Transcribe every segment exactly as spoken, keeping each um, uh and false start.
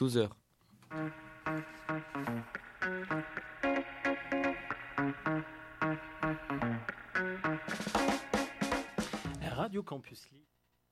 douze heures. Radio Campus Lille.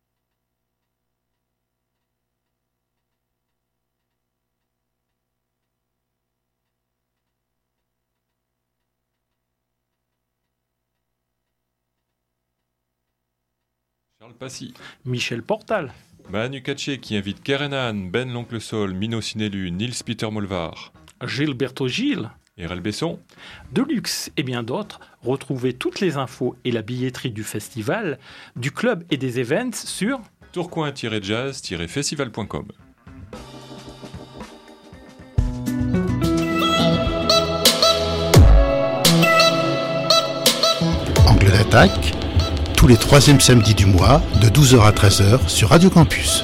Charles Passy. Michel Portal. Manu Katché qui invite Kerenan, Ben l'Oncle Sol, Mino Sinelu, Nils Peter Molvar. Gilberto Gilles. Erel Besson. Deluxe et bien d'autres. Retrouvez toutes les infos et la billetterie du festival, du club et des events sur tourcoing tiret jazz tiret festival point com. Angle d'attaque, tous les troisièmes samedis du mois, de douze heures à treize heures sur Radio Campus.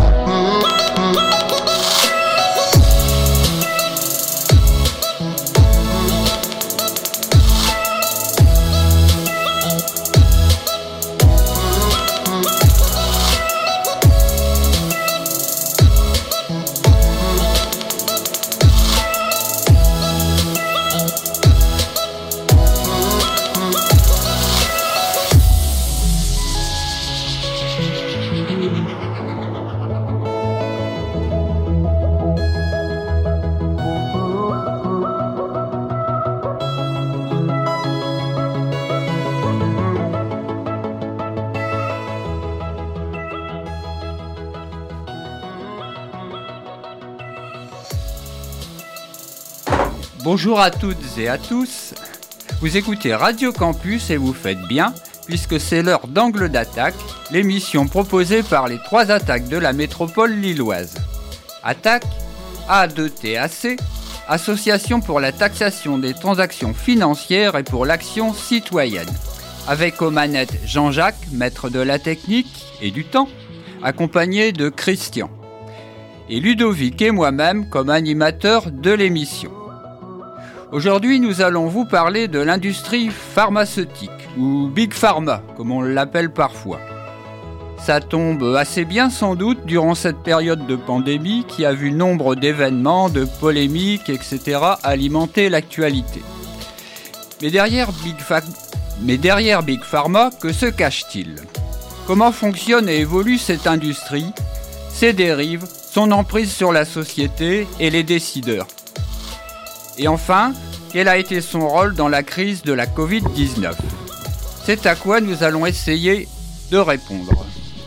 Bonjour à toutes et à tous, vous écoutez Radio Campus et vous faites bien, puisque c'est l'heure d'Angle d'attaque, l'émission proposée par les trois attaques de la métropole lilloise. Attaque, A deux T A C, Association pour la taxation des transactions financières et pour l'action citoyenne. Avec aux manettes Jean-Jacques, maître de la technique et du temps, accompagné de Christian. Et Ludovic et moi-même comme animateurs de l'émission. Aujourd'hui, nous allons vous parler de l'industrie pharmaceutique, ou Big Pharma, comme on l'appelle parfois. Ça tombe assez bien sans doute durant cette période de pandémie qui a vu nombre d'événements, de polémiques, et cetera alimenter l'actualité. Mais derrière Big, Fa- Mais derrière Big Pharma, que se cache-t-il ? Comment fonctionne et évolue cette industrie, ses dérives, son emprise sur la société et les décideurs ? Et enfin, quel a été son rôle dans la crise de la covid dix-neuf ? C'est à quoi nous allons essayer de répondre.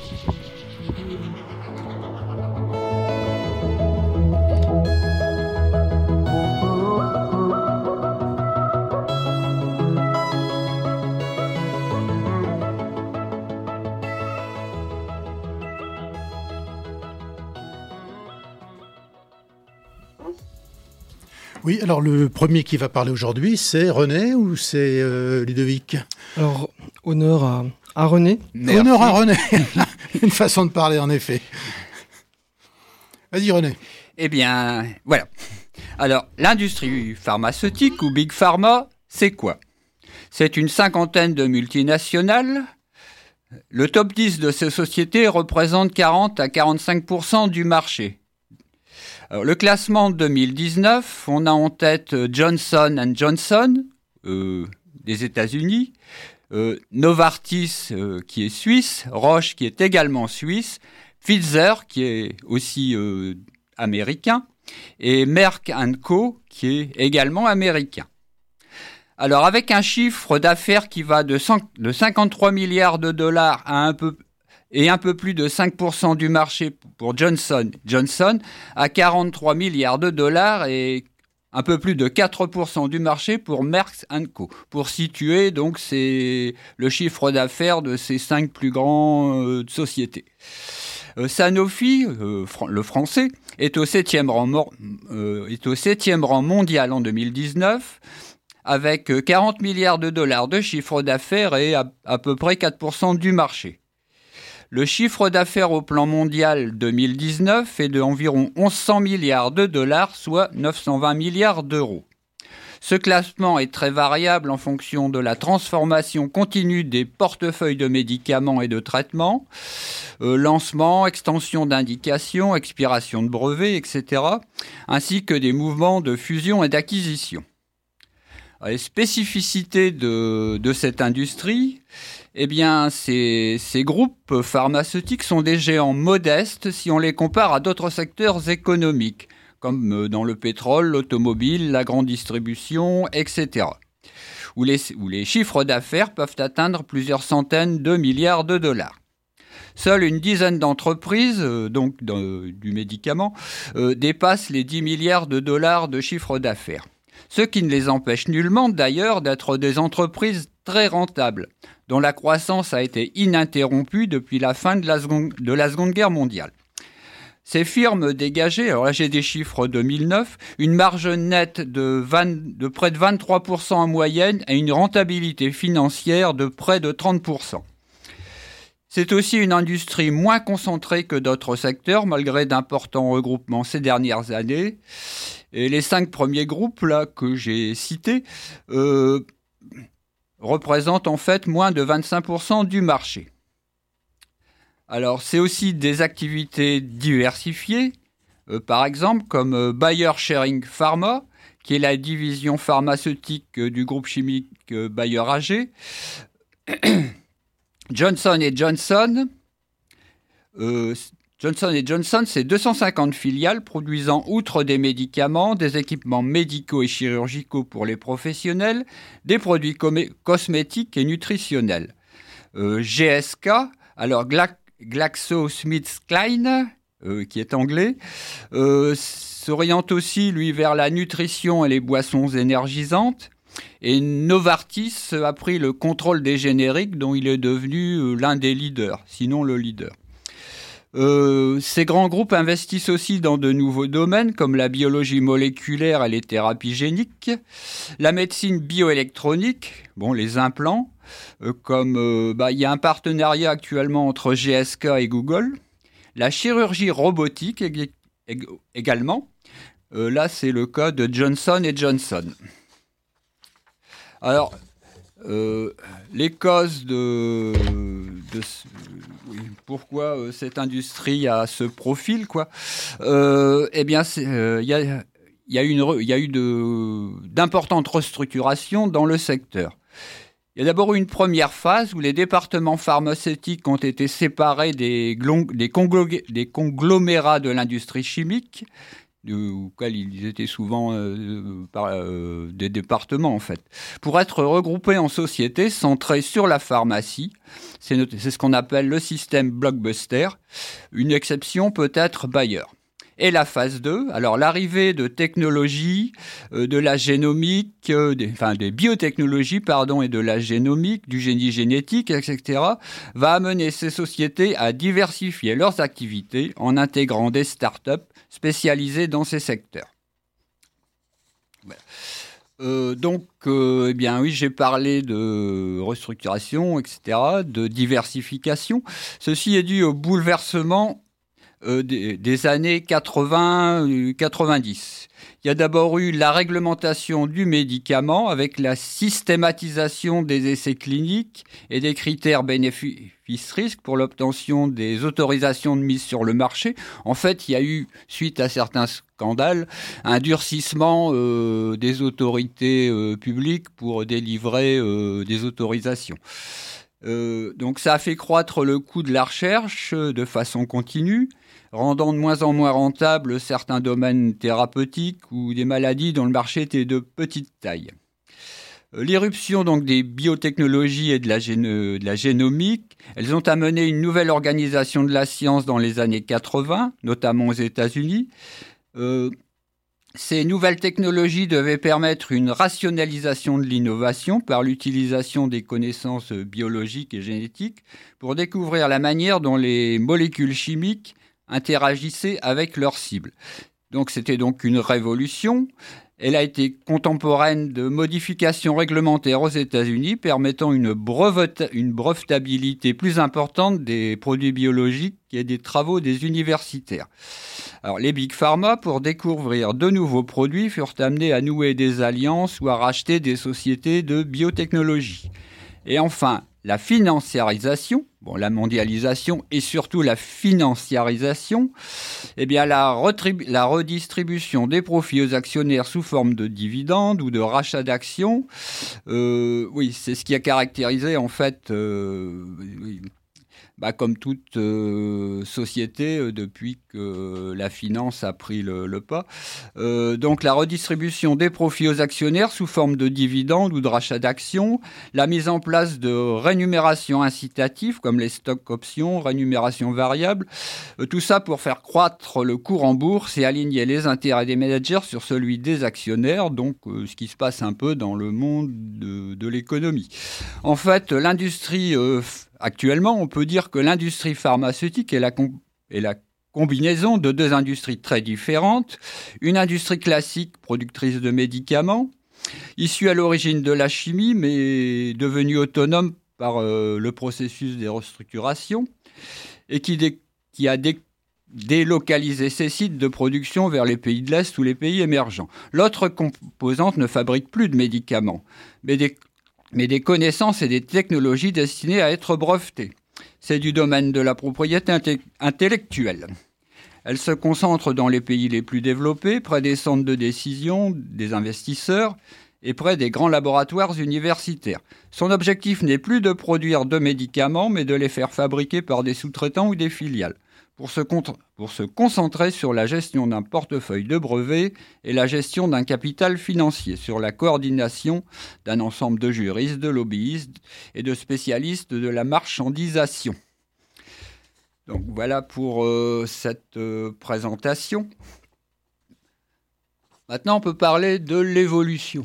Oui, alors le premier qui va parler aujourd'hui, c'est René ou c'est euh, Ludovic ? Alors, honneur à, à René. Merci. Honneur à René. Une façon de parler, en effet. Vas-y, René. Eh bien, voilà. Alors, l'industrie pharmaceutique ou Big Pharma, c'est quoi ? C'est une cinquantaine de multinationales. Le top dix de ces sociétés représente quarante à quarante-cinq pour cent du marché. Alors, le classement deux mille dix-neuf, on a en tête Johnson and Johnson, euh, des États-Unis, euh, Novartis, euh, qui est suisse, Roche, qui est également suisse, Pfizer, qui est aussi euh, américain, et Merck and Co, qui est également américain. Alors, avec un chiffre d'affaires qui va de, cent, de cinquante-trois milliards de dollars à un peu et un peu plus de cinq pour cent du marché pour Johnson Johnson, à quarante-trois milliards de dollars et un peu plus de quatre pour cent du marché pour Merck and Co. Pour situer, donc, c'est le chiffre d'affaires de ces cinq plus grandes euh, sociétés. Euh, Sanofi, euh, fr- le français, est au septième rang, mor- euh, est au septième rang mondial en deux mille dix-neuf, avec quarante milliards de dollars de chiffre d'affaires et à, à peu près quatre pour cent du marché. Le chiffre d'affaires au plan mondial deux mille dix-neuf est de environ mille cent milliards de dollars, soit neuf cent vingt milliards d'euros. Ce classement est très variable en fonction de la transformation continue des portefeuilles de médicaments et de traitements, euh, lancement, extension d'indications, expiration de brevets, et cetera, ainsi que des mouvements de fusion et d'acquisition. Les spécificités de, de cette industrie, eh bien, ces, ces groupes pharmaceutiques sont des géants modestes si on les compare à d'autres secteurs économiques, comme dans le pétrole, l'automobile, la grande distribution, et cetera, où les, où les chiffres d'affaires peuvent atteindre plusieurs centaines de milliards de dollars. Seule une dizaine d'entreprises, euh, donc de, du médicament, euh, dépassent les dix milliards de dollars de chiffre d'affaires. Ce qui ne les empêche nullement d'ailleurs d'être des entreprises très rentables, dont la croissance a été ininterrompue depuis la fin de la Seconde, de la Seconde Guerre mondiale. Ces firmes dégageaient, alors là j'ai des chiffres deux mille neuf, une marge nette de, vingt, de près de vingt-trois pour cent en moyenne et une rentabilité financière de près de trente pour cent. C'est aussi une industrie moins concentrée que d'autres secteurs, malgré d'importants regroupements ces dernières années. Et les cinq premiers groupes là, que j'ai cités euh, représentent en fait moins de vingt-cinq pour cent du marché. Alors, c'est aussi des activités diversifiées, euh, par exemple comme euh, Bayer Sharing Pharma, qui est la division pharmaceutique euh, du groupe chimique euh, Bayer A G, Johnson et Johnson. Euh, Johnson et Johnson, c'est deux cent cinquante filiales produisant, outre des médicaments, des équipements médicaux et chirurgicaux pour les professionnels, des produits com- cosmétiques et nutritionnels. Euh, G S K, alors Gla- GlaxoSmithKline, euh, qui est anglais, euh, s'oriente aussi, lui, vers la nutrition et les boissons énergisantes. Et Novartis a pris le contrôle des génériques, dont il est devenu l'un des leaders, sinon le leader. Euh, ces grands groupes investissent aussi dans de nouveaux domaines comme la biologie moléculaire et les thérapies géniques, la médecine bioélectronique, bon, les implants, euh, comme euh, bah, y a un partenariat actuellement entre G S K et Google, la chirurgie robotique ég- ég- également, euh, là c'est le cas de Johnson et Johnson. Alors, euh, les causes de, de oui, pourquoi euh, cette industrie a ce profil, quoi. Euh, eh bien, il euh, y a, y a, une, y a eu de, d'importantes restructurations dans le secteur. Il y a d'abord eu une première phase où les départements pharmaceutiques ont été séparés des, glong, des, conglomé, des conglomérats de l'industrie chimique, auxquels ils étaient souvent euh, par, euh, des départements en fait, pour être regroupés en sociétés centrées sur la pharmacie. C'est, notre, c'est ce qu'on appelle le système blockbuster. Une exception peut être Bayer. Et la phase deux, alors l'arrivée de technologies, euh, de la génomique, euh, des, enfin des biotechnologies pardon, et de la génomique, du génie génétique, et cetera, va amener ces sociétés à diversifier leurs activités en intégrant des startups spécialisées dans ces secteurs. Voilà. Euh, donc, euh, eh bien oui, j'ai parlé de restructuration, et cetera, de diversification. Ceci est dû au bouleversement euh, des, des années quatre-vingts quatre-vingt-dix. Il y a d'abord eu la réglementation du médicament avec la systématisation des essais cliniques et des critères bénéfices-risques pour l'obtention des autorisations de mise sur le marché. En fait, il y a eu, suite à certains scandales, un durcissement euh, des autorités euh, publiques pour délivrer euh, des autorisations. Euh, donc ça a fait croître le coût de la recherche de façon continue, rendant de moins en moins rentables certains domaines thérapeutiques ou des maladies dont le marché était de petite taille. L'irruption donc des biotechnologies et de la, géno- de la génomique, elles ont amené une nouvelle organisation de la science dans les années quatre-vingts, notamment aux États-Unis. Euh, ces nouvelles technologies devaient permettre une rationalisation de l'innovation par l'utilisation des connaissances biologiques et génétiques pour découvrir la manière dont les molécules chimiques interagissaient avec leurs cibles. Donc c'était donc une révolution. Elle a été contemporaine de modifications réglementaires aux États-Unis permettant une, brevet, une brevetabilité plus importante des produits biologiques et des travaux des universitaires. Alors, les Big Pharma, pour découvrir de nouveaux produits, furent amenés à nouer des alliances ou à racheter des sociétés de biotechnologie. Et enfin, la financiarisation, bon, la mondialisation et surtout la financiarisation, eh bien, la, retribu- la redistribution des profits aux actionnaires sous forme de dividendes ou de rachat d'actions, euh, oui, c'est ce qui a caractérisé, en fait, euh, oui, bah, comme toute euh, société euh, depuis que la finance a pris le, le pas. Euh, donc la redistribution des profits aux actionnaires sous forme de dividendes ou de rachat d'actions, la mise en place de rémunérations incitatives comme les stocks options, rémunération variable, euh, tout ça pour faire croître le cours en bourse et aligner les intérêts des managers sur celui des actionnaires, donc euh, ce qui se passe un peu dans le monde de, de l'économie. En fait, l'industrie... Euh, Actuellement, on peut dire que l'industrie pharmaceutique est la, com- est la combinaison de deux industries très différentes. Une industrie classique, productrice de médicaments, issue à l'origine de la chimie, mais devenue autonome par euh, le processus des restructurations, et qui, dé- qui a dé- délocalisé ses sites de production vers les pays de l'Est ou les pays émergents. L'autre composante ne fabrique plus de médicaments, mais des mais des connaissances et des technologies destinées à être brevetées. C'est du domaine de la propriété inte- intellectuelle. Elle se concentre dans les pays les plus développés, près des centres de décision, des investisseurs et près des grands laboratoires universitaires. Son objectif n'est plus de produire de médicaments, mais de les faire fabriquer par des sous-traitants ou des filiales, pour se, con- pour se concentrer sur la gestion d'un portefeuille de brevets et la gestion d'un capital financier, sur la coordination d'un ensemble de juristes, de lobbyistes et de spécialistes de la marchandisation. Donc voilà pour euh, cette euh, présentation. Maintenant, on peut parler de l'évolution.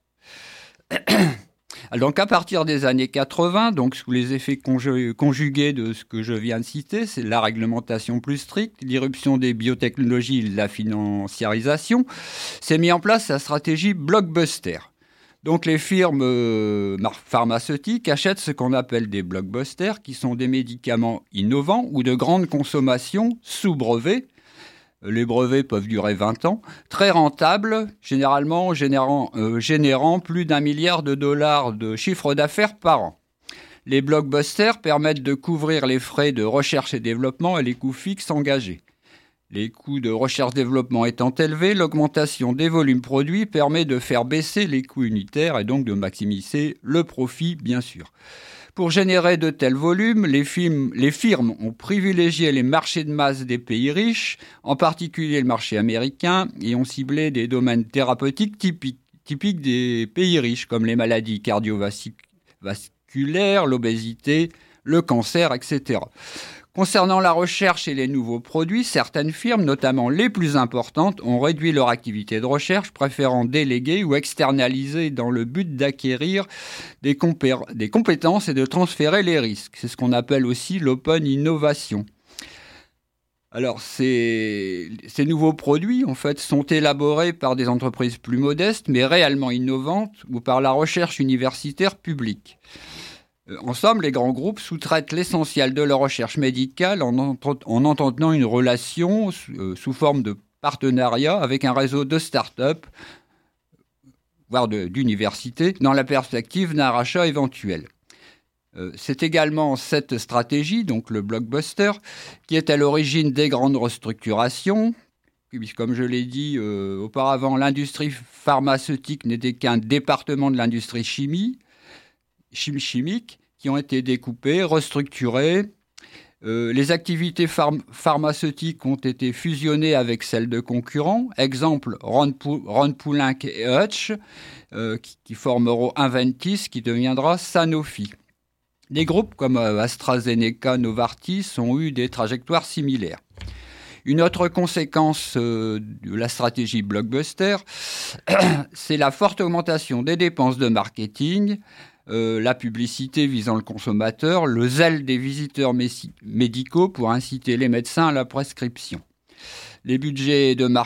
Donc à partir des années quatre-vingts, donc sous les effets conju- conjugués de ce que je viens de citer, c'est la réglementation plus stricte, l'irruption des biotechnologies, la financiarisation, s'est mis en place la stratégie blockbuster. Donc les firmes euh, pharmaceutiques achètent ce qu'on appelle des blockbusters, qui sont des médicaments innovants ou de grande consommation sous brevet. Les brevets peuvent durer vingt ans, très rentables, généralement générant, euh, générant plus d'un milliard de dollars de chiffre d'affaires par an. Les blockbusters permettent de couvrir les frais de recherche et développement et les coûts fixes engagés. Les coûts de recherche-développement étant élevés, l'augmentation des volumes produits permet de faire baisser les coûts unitaires et donc de maximiser le profit, bien sûr. Pour générer de tels volumes, les, firmes, les firmes ont privilégié les marchés de masse des pays riches, en particulier le marché américain, et ont ciblé des domaines thérapeutiques typiques, typiques des pays riches, comme les maladies cardiovasculaires, l'obésité, le cancer, et cetera. Concernant la recherche et les nouveaux produits, certaines firmes, notamment les plus importantes, ont réduit leur activité de recherche, préférant déléguer ou externaliser dans le but d'acquérir des, compé- des compétences et de transférer les risques. C'est ce qu'on appelle aussi l'open innovation. Alors, ces, ces nouveaux produits, en fait, sont élaborés par des entreprises plus modestes, mais réellement innovantes, ou par la recherche universitaire publique. En somme, les grands groupes sous-traitent l'essentiel de leur recherche médicale en, entre- en entretenant une relation euh, sous forme de partenariat avec un réseau de start-up, voire de, d'universités, dans la perspective d'un rachat éventuel. Euh, c'est également cette stratégie, donc le blockbuster, qui est à l'origine des grandes restructurations. Puis, comme je l'ai dit euh, auparavant, l'industrie pharmaceutique n'était qu'un département de l'industrie chimie, chimie chimiques qui ont été découpées, restructurées. Euh, les activités pharm- pharmaceutiques ont été fusionnées avec celles de concurrents. Exemple, Ron, Pou- Ron Poulenc et Hutch, euh, qui, qui formeront Inventis, qui deviendra Sanofi. Des groupes comme euh, AstraZeneca, Novartis ont eu des trajectoires similaires. Une autre conséquence euh, de la stratégie blockbuster, c'est la forte augmentation des dépenses de marketing, Euh, la publicité visant le consommateur, le zèle des visiteurs messi- médicaux pour inciter les médecins à la prescription. Les budgets de, mar-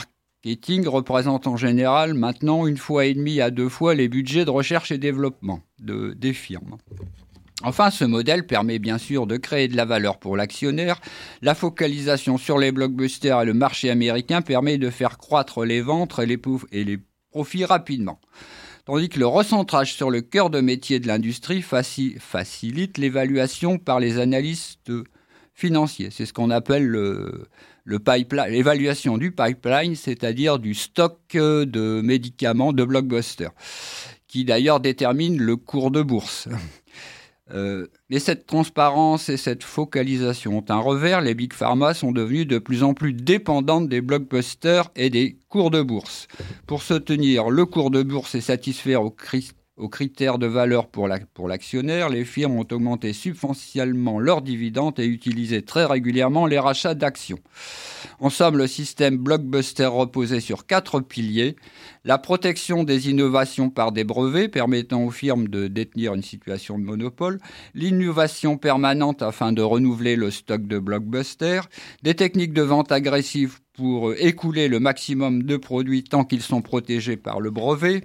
marketing représente en général maintenant une fois et demie à deux fois les budgets de recherche et développement de, des firmes. Enfin, ce modèle permet bien sûr de créer de la valeur pour l'actionnaire. La focalisation sur les blockbusters et le marché américain permet de faire croître les ventes et les, pouf- et les profits rapidement. Tandis que le recentrage sur le cœur de métier de l'industrie faci- facilite l'évaluation par les analystes financiers. C'est ce qu'on appelle le, le pipeline, l'évaluation du pipeline, c'est-à-dire du stock de médicaments de blockbusters, qui d'ailleurs détermine le cours de bourse. Euh, mais cette transparence et cette focalisation ont un revers. Les big pharma sont devenus de plus en plus dépendantes des blockbusters et des cours de bourse. Pour soutenir le cours de bourse et satisfaire aux, cri- aux critères de valeur pour, la, pour l'actionnaire, les firmes ont augmenté substantiellement leurs dividendes et utilisé très régulièrement les rachats d'actions. En somme, le système blockbuster reposait sur quatre piliers. La protection des innovations par des brevets permettant aux firmes de détenir une situation de monopole, l'innovation permanente afin de renouveler le stock de blockbusters, des techniques de vente agressives pour écouler le maximum de produits tant qu'ils sont protégés par le brevet,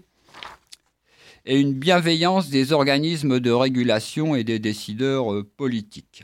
et une bienveillance des organismes de régulation et des décideurs politiques.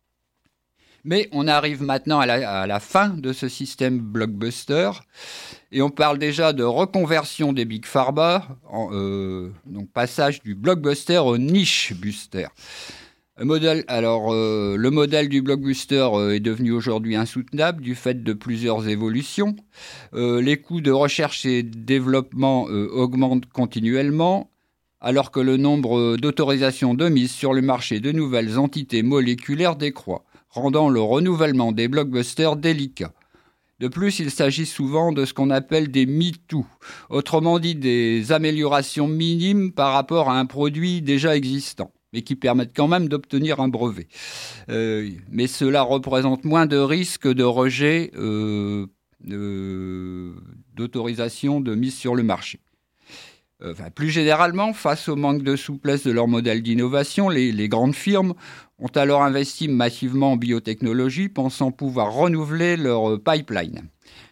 Mais on arrive maintenant à la, à la fin de ce système blockbuster et on parle déjà de reconversion des big pharma, en, euh, donc passage du blockbuster au niche buster. Le modèle, alors, euh, le modèle du blockbuster euh, est devenu aujourd'hui insoutenable du fait de plusieurs évolutions. Euh, les coûts de recherche et développement euh, augmentent continuellement, alors que le nombre d'autorisations de mise sur le marché de nouvelles entités moléculaires décroît, rendant le renouvellement des blockbusters délicat. De plus, il s'agit souvent de ce qu'on appelle des me too, autrement dit des améliorations minimes par rapport à un produit déjà existant, mais qui permettent quand même d'obtenir un brevet. Euh, mais cela représente moins de risques de rejet euh, euh, d'autorisation de mise sur le marché. Enfin, plus généralement, face au manque de souplesse de leur modèle d'innovation, les, les grandes firmes ont alors investi massivement en biotechnologie, pensant pouvoir renouveler leur pipeline.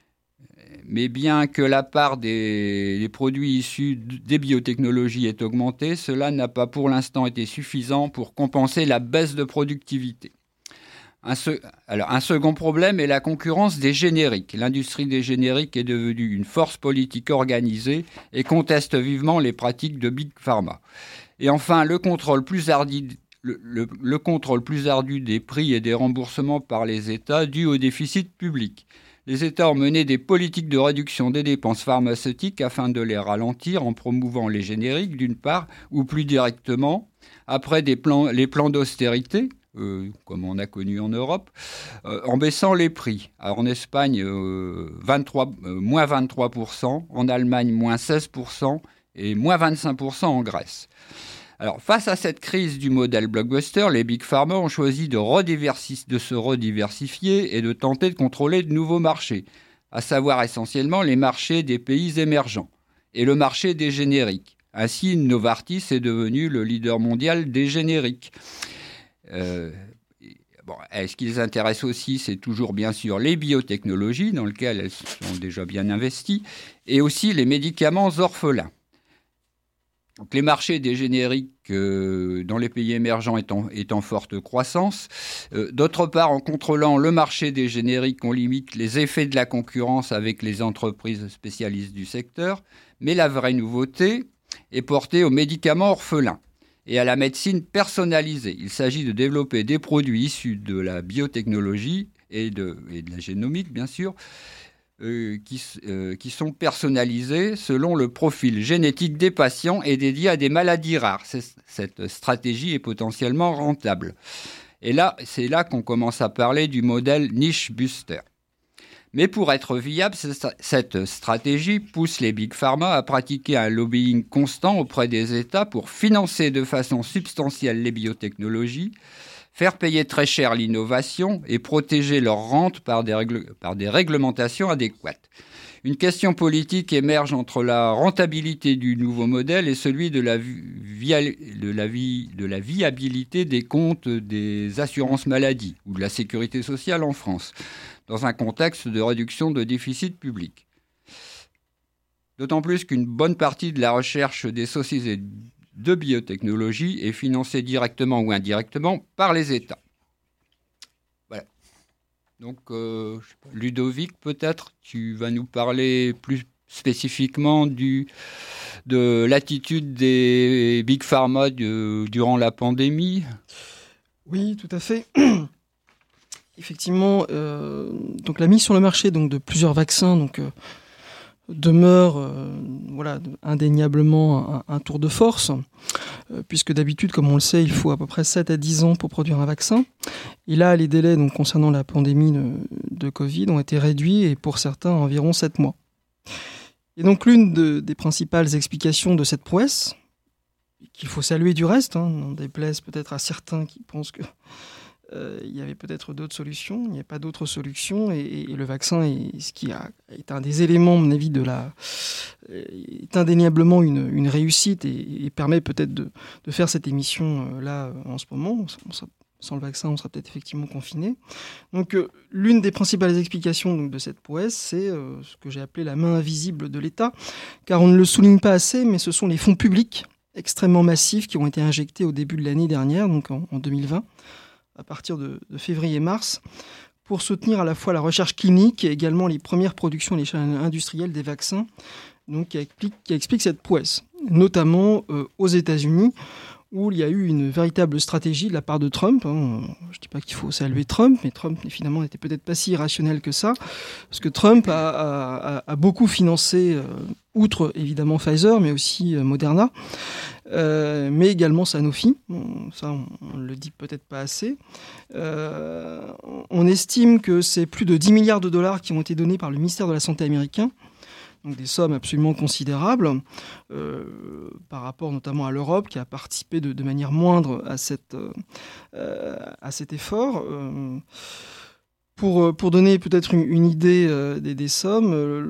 Mais bien que la part des, des produits issus des biotechnologies ait augmenté, cela n'a pas pour l'instant été suffisant pour compenser la baisse de productivité. Un, se... Alors, un second problème est la concurrence des génériques. L'industrie des génériques est devenue une force politique organisée et conteste vivement les pratiques de Big Pharma. Et enfin, le contrôle plus ardu, le, le, le contrôle plus ardu des prix et des remboursements par les États dû au déficit public. Les États ont mené des politiques de réduction des dépenses pharmaceutiques afin de les ralentir en promouvant les génériques d'une part, ou plus directement, après des plans, les plans d'austérité, Euh, comme on a connu en Europe, euh, en baissant les prix. Alors en Espagne, euh, vingt-trois, euh, moins vingt-trois pour cent, en Allemagne, moins seize pour cent et moins vingt-cinq pour cent en Grèce. Alors face à cette crise du modèle blockbuster, les big pharma ont choisi de, rediversi- de se rediversifier et de tenter de contrôler de nouveaux marchés, à savoir essentiellement les marchés des pays émergents et le marché des génériques. Ainsi, Novartis est devenu le leader mondial des génériques. Euh, bon, ce qui les intéresse aussi, c'est toujours bien sûr les biotechnologies, dans lesquelles elles sont déjà bien investies, et aussi les médicaments orphelins. Donc, les marchés des génériques euh, dans les pays émergents est en, est en forte croissance. Euh, d'autre part, en contrôlant le marché des génériques, on limite les effets de la concurrence avec les entreprises spécialistes du secteur. Mais la vraie nouveauté est portée aux médicaments orphelins et à la médecine personnalisée. Il s'agit de développer des produits issus de la biotechnologie et de, et de la génomique, bien sûr, euh, qui, euh, qui sont personnalisés selon le profil génétique des patients et dédiés à des maladies rares. C'est, cette stratégie est potentiellement rentable. Et là, c'est là qu'on commence à parler du modèle niche buster. Mais pour être viable, cette stratégie pousse les big pharma à pratiquer un lobbying constant auprès des États pour financer de façon substantielle les biotechnologies, faire payer très cher l'innovation et protéger leur rente par des, règles, par des réglementations adéquates. Une question politique émerge entre la rentabilité du nouveau modèle et celui de la, via, de la, vie, de la viabilité des comptes des assurances maladie ou de la sécurité sociale en France, dans un contexte de réduction de déficit public. D'autant plus qu'une bonne partie de la recherche des sociétés de biotechnologie est financée directement ou indirectement par les États. Voilà. Donc, euh, Ludovic, peut-être, tu vas nous parler plus spécifiquement du, de l'attitude des Big Pharma de, durant la pandémie. Oui, tout à fait. Effectivement, euh, donc la mise sur le marché donc, de plusieurs vaccins donc, euh, demeure euh, voilà, indéniablement un, un tour de force, euh, puisque d'habitude, comme on le sait, il faut à peu près sept à dix ans pour produire un vaccin. Et là, les délais donc, concernant la pandémie de, de Covid ont été réduits, et pour certains, environ sept mois. Et donc l'une de, des principales explications de cette prouesse, qu'il faut saluer du reste, hein, n'en déplaise peut-être à certains qui pensent que euh, il y avait peut-être d'autres solutions, il n'y a pas d'autres solutions, et, et le vaccin est ce qui a, est un des éléments, à mon avis, de la, est indéniablement une, une réussite et, et permet peut-être de, de faire cette émission euh, là euh, en ce moment. On sera, sans le vaccin, on sera peut-être effectivement confiné. Donc euh, l'une des principales explications donc, de cette prouesse, c'est euh, ce que j'ai appelé la main invisible de l'État, car on ne le souligne pas assez, mais ce sont les fonds publics extrêmement massifs qui ont été injectés au début de l'année dernière, donc en, en deux mille vingt, à partir de, de février-mars, pour soutenir à la fois la recherche clinique et également les premières productions à l'échelle industrielle des vaccins, donc qui explique, qui explique cette prouesse, notamment euh, aux États-Unis, où il y a eu une véritable stratégie de la part de Trump. Hein. Je ne dis pas qu'il faut saluer Trump, mais Trump finalement n'était peut-être pas si irrationnel que ça, parce que Trump a, a, a beaucoup financé, euh, outre évidemment Pfizer, mais aussi euh, Moderna, euh, mais également Sanofi. Bon, ça, on ne le dit peut-être pas assez. Euh, on estime que c'est plus de dix milliards de dollars qui ont été donnés par le ministère de la Santé américain, donc des sommes absolument considérables, euh, par rapport notamment à l'Europe, qui a participé de, de manière moindre à, cette, euh, à cet effort. Euh, pour, pour donner peut-être une, une idée euh, des, des sommes, euh,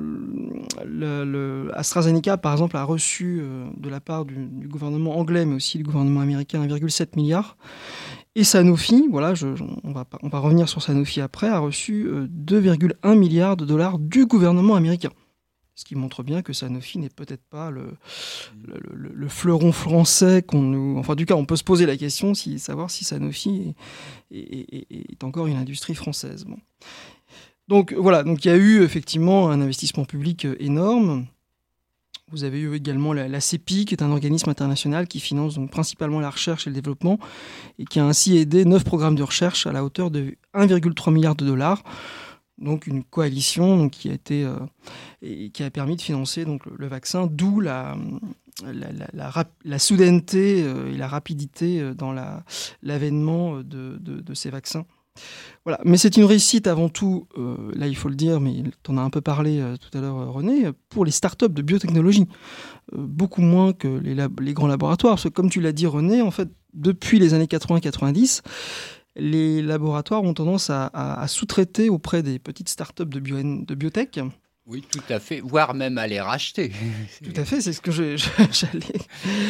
le, le AstraZeneca, par exemple, a reçu euh, de la part du, du gouvernement anglais, mais aussi du gouvernement américain, un virgule sept milliard. Et Sanofi, voilà, je, je, on, va, on va revenir sur Sanofi après, a reçu euh, deux virgule un milliards de dollars du gouvernement américain. Ce qui montre bien que Sanofi n'est peut-être pas le, le, le, le fleuron français qu'on nous... Enfin, du cas, on peut se poser la question, si, savoir si Sanofi est, est, est, est encore une industrie française. Bon. Donc, voilà. Donc, il y a eu effectivement un investissement public énorme. Vous avez eu également la, la C E P I, qui est un organisme international qui finance donc principalement la recherche et le développement et qui a ainsi aidé neuf programmes de recherche à la hauteur de un virgule trois milliard de dollars. Donc une coalition donc, qui, a été, euh, et qui a permis de financer donc, le, le vaccin, d'où la, la, la, la, rap, la soudaineté euh, et la rapidité dans la, l'avènement de, de, de ces vaccins. Voilà. Mais c'est une réussite avant tout, euh, là il faut le dire, mais tu en as un peu parlé euh, tout à l'heure René, pour les startups de biotechnologie, euh, beaucoup moins que les, lab- les grands laboratoires, parce que comme tu l'as dit René, en fait, depuis les années quatre-vingts quatre-vingt-dix, les laboratoires ont tendance à, à, à sous-traiter auprès des petites startups de, bio, de biotech. Oui, tout à fait, voire même à les racheter. Tout à fait, c'est ce que je, je, j'allais...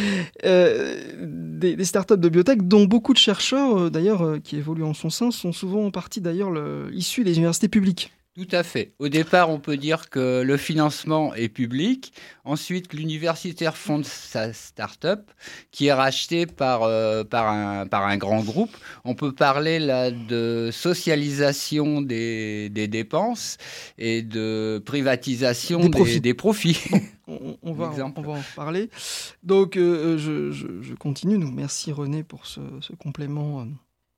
Euh, des, des startups de biotech dont beaucoup de chercheurs, euh, d'ailleurs, euh, qui évoluent en son sein, sont souvent en partie, d'ailleurs, le, issus des universités publiques. Tout à fait. Au départ, on peut dire que le financement est public. Ensuite, l'universitaire fonde sa start-up qui est rachetée par, euh, par, un, par un grand groupe. On peut parler là de socialisation des, des dépenses et de privatisation des profits. Des, des profits. Bon, on, on, va, on va en parler. Donc, euh, je, je, je continue. Donc, merci René pour ce, ce complément. Euh.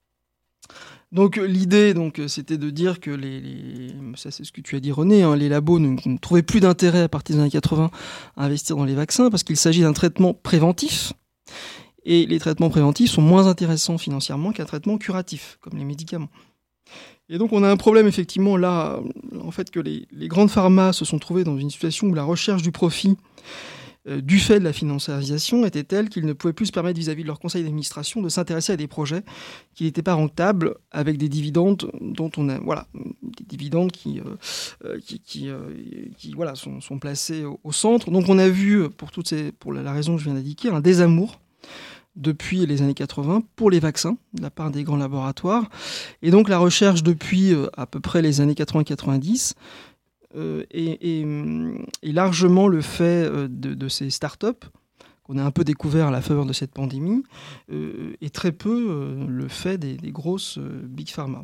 Donc l'idée, donc, c'était de dire que les, les ça c'est ce que tu as dit René, hein, les labos ne, ne trouvaient plus d'intérêt à partir des années quatre-vingts à investir dans les vaccins parce qu'il s'agit d'un traitement préventif et les traitements préventifs sont moins intéressants financièrement qu'un traitement curatif, comme les médicaments. Et donc on a un problème effectivement là, en fait que les, les grandes pharmas se sont trouvées dans une situation où la recherche du profit Euh, du fait de la financiarisation était telle qu'ils ne pouvaient plus se permettre vis-à-vis de leur conseil d'administration de s'intéresser à des projets qui n'étaient pas rentables avec des dividendes dont on a voilà des dividendes qui euh, qui, qui, euh, qui voilà sont, sont placés au, au centre. Donc on a vu pour toutes ces pour la, la raison que je viens d'indiquer un désamour depuis les années quatre-vingts pour les vaccins de la part des grands laboratoires et donc la recherche depuis euh, à peu près les années quatre-vingts quatre-vingt-dix euh, est, est, est largement le fait de, de ces startups qu'on a un peu découvert à la faveur de cette pandémie, euh, et très peu euh, le fait des, des grosses euh, big pharma.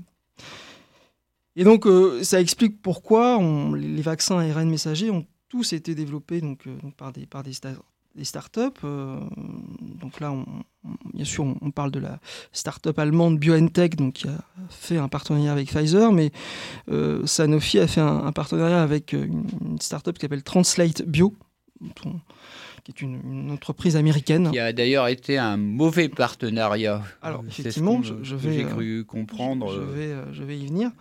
Et donc, euh, ça explique pourquoi on, les vaccins A R N messagers ont tous été développés donc, euh, par des, par des, sta- des startups. Euh, donc là, on, on, bien sûr, on, on parle de la startup allemande BioNTech, donc, qui a fait un partenariat avec Pfizer, mais euh, Sanofi a fait un, un partenariat avec une, une startup qui s'appelle Translate Bio, dont, qui est une, une entreprise américaine. Qui a d'ailleurs été un mauvais partenariat. Alors, effectivement, je, je vais... J'ai cru comprendre. Je, je, vais, je vais y venir.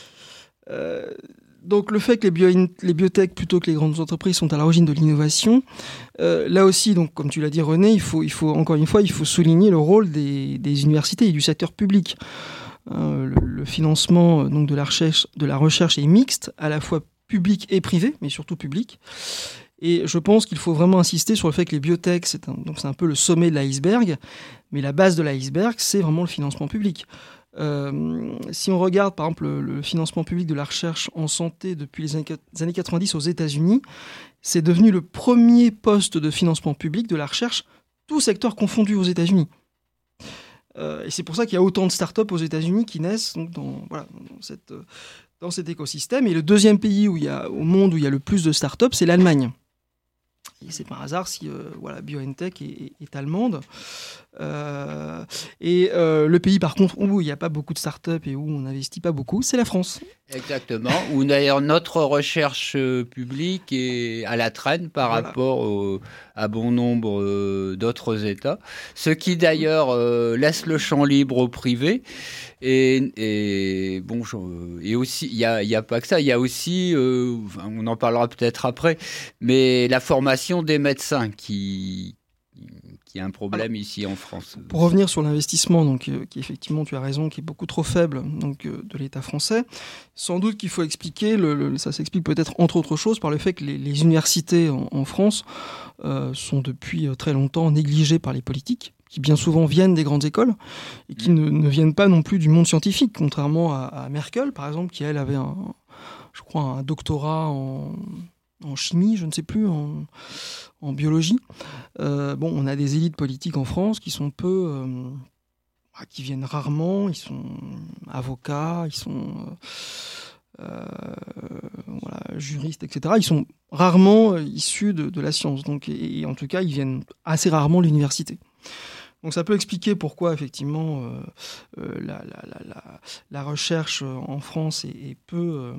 Euh, donc, le fait que les, bio, les biotech, plutôt que les grandes entreprises, sont à l'origine de l'innovation, euh, là aussi, donc, comme tu l'as dit, René, il faut, il faut, encore une fois, il faut souligner le rôle des, des universités et du secteur public. Euh, le, le financement donc, de, la recherche, de la recherche est mixte, à la fois public et privé, mais surtout public. Et je pense qu'il faut vraiment insister sur le fait que les biotech, c'est un, donc c'est un peu le sommet de l'iceberg, mais la base de l'iceberg, c'est vraiment le financement public. Euh, si on regarde, par exemple, le, le financement public de la recherche en santé depuis les années, les années quatre-vingt-dix aux États-Unis, c'est devenu le premier poste de financement public de la recherche, tout secteur confondu aux États-Unis. Euh, et c'est pour ça qu'il y a autant de startups aux États-Unis qui naissent donc, dans, voilà, dans, cette, dans cet écosystème. Et le deuxième pays où il y a, au monde où il y a le plus de startups, c'est l'Allemagne. Et c'est par hasard si euh, voilà, BioNTech est, est, est allemande. Euh, et euh, le pays, par contre, où il n'y a pas beaucoup de startups et où on n'investit pas beaucoup, c'est la France. Exactement. Où d'ailleurs notre recherche publique est à la traîne par voilà. rapport au, à bon nombre euh, d'autres États. Ce qui d'ailleurs euh, laisse le champ libre au privé. Et, et bon, et aussi, il n'y a, y a pas que ça, il y a aussi, euh, on en parlera peut-être après, mais la formation des médecins qui, qui est un problème Alors, ici en France. Pour revenir sur l'investissement, donc, euh, qui effectivement, tu as raison, qui est beaucoup trop faible donc, euh, de l'État français, sans doute qu'il faut expliquer, le, le, ça s'explique peut-être entre autres choses par le fait que les, les universités en, en France euh, sont depuis très longtemps négligées par les politiques, qui bien souvent viennent des grandes écoles et qui ne, ne viennent pas non plus du monde scientifique, contrairement à, à Merkel, par exemple, qui, elle, avait, un, je crois, un doctorat en, en chimie, je ne sais plus, en, en biologie. Euh, bon, on a des élites politiques en France qui sont peu... Euh, qui viennent rarement, ils sont avocats, ils sont euh, voilà, juristes, et cetera. Ils sont rarement issus de, de la science, donc, et, et en tout cas, ils viennent assez rarement de l'université. Donc ça peut expliquer pourquoi effectivement euh, euh, la, la, la, la, la recherche en France est, est peu euh,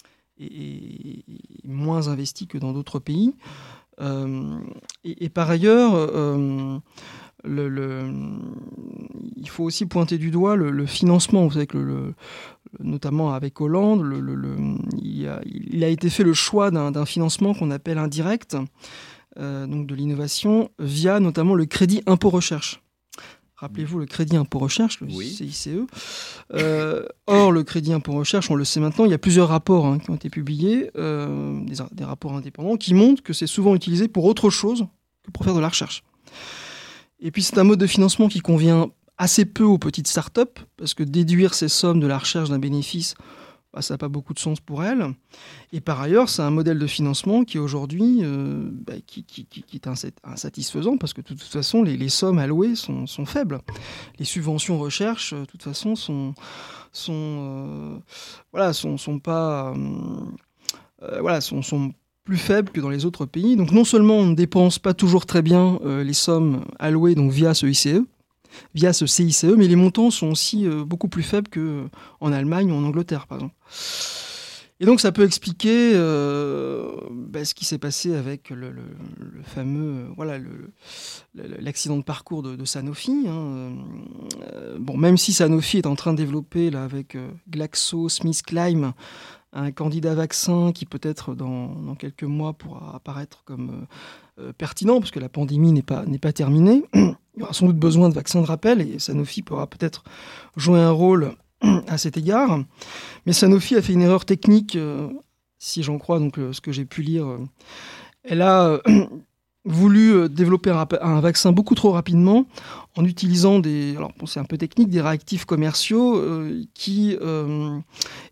est, est moins investie que dans d'autres pays. Euh, et, et par ailleurs, euh, le, le, il faut aussi pointer du doigt le, le financement. Vous savez que le, le, notamment avec Hollande, le, le, le, il, a, il a été fait le choix d'un, d'un financement qu'on appelle indirect, euh, donc de l'innovation, via notamment le crédit impôt recherche. Rappelez-vous le crédit impôt recherche, le oui. C I C E. Euh, or, le crédit impôt recherche, on le sait maintenant, il y a plusieurs rapports hein, qui ont été publiés, euh, des, des rapports indépendants, qui montrent que c'est souvent utilisé pour autre chose que pour faire de la recherche. Et puis, c'est un mode de financement qui convient assez peu aux petites startups, parce que déduire ces sommes de la recherche d'un bénéfice, bah, ça n'a pas beaucoup de sens pour elles. Et par ailleurs, c'est un modèle de financement qui aujourd'hui euh, bah, qui, qui, qui, qui est insatisfaisant parce que de toute façon, les, les sommes allouées sont, sont faibles. Les subventions recherche, de toute façon, sont, sont, euh, voilà, sont, sont pas, euh, voilà, sont, sont plus faibles que dans les autres pays. Donc non seulement on ne dépense pas toujours très bien euh, les sommes allouées donc via ce I C E, via ce C I C E, mais les montants sont aussi euh, beaucoup plus faibles qu'en Allemagne ou en Angleterre, par exemple. Et donc, ça peut expliquer euh, bah, ce qui s'est passé avec le, le, le fameux, euh, voilà, le, l'accident de parcours de, de Sanofi. Hein. Euh, bon, même si Sanofi est en train de développer, là, avec euh, GlaxoSmithKline, un candidat vaccin qui peut-être dans, dans quelques mois pourra apparaître comme euh, pertinent, parce que la pandémie n'est pas, n'est pas terminée. Il y aura sans doute besoin de vaccins de rappel, et Sanofi pourra peut-être jouer un rôle à cet égard. Mais Sanofi a fait une erreur technique, euh, si j'en crois donc, euh, ce que j'ai pu lire. Euh, elle a euh, voulu euh, développer un, un vaccin beaucoup trop rapidement en utilisant des, alors bon, c'est un peu technique, des réactifs commerciaux euh, qui, euh, et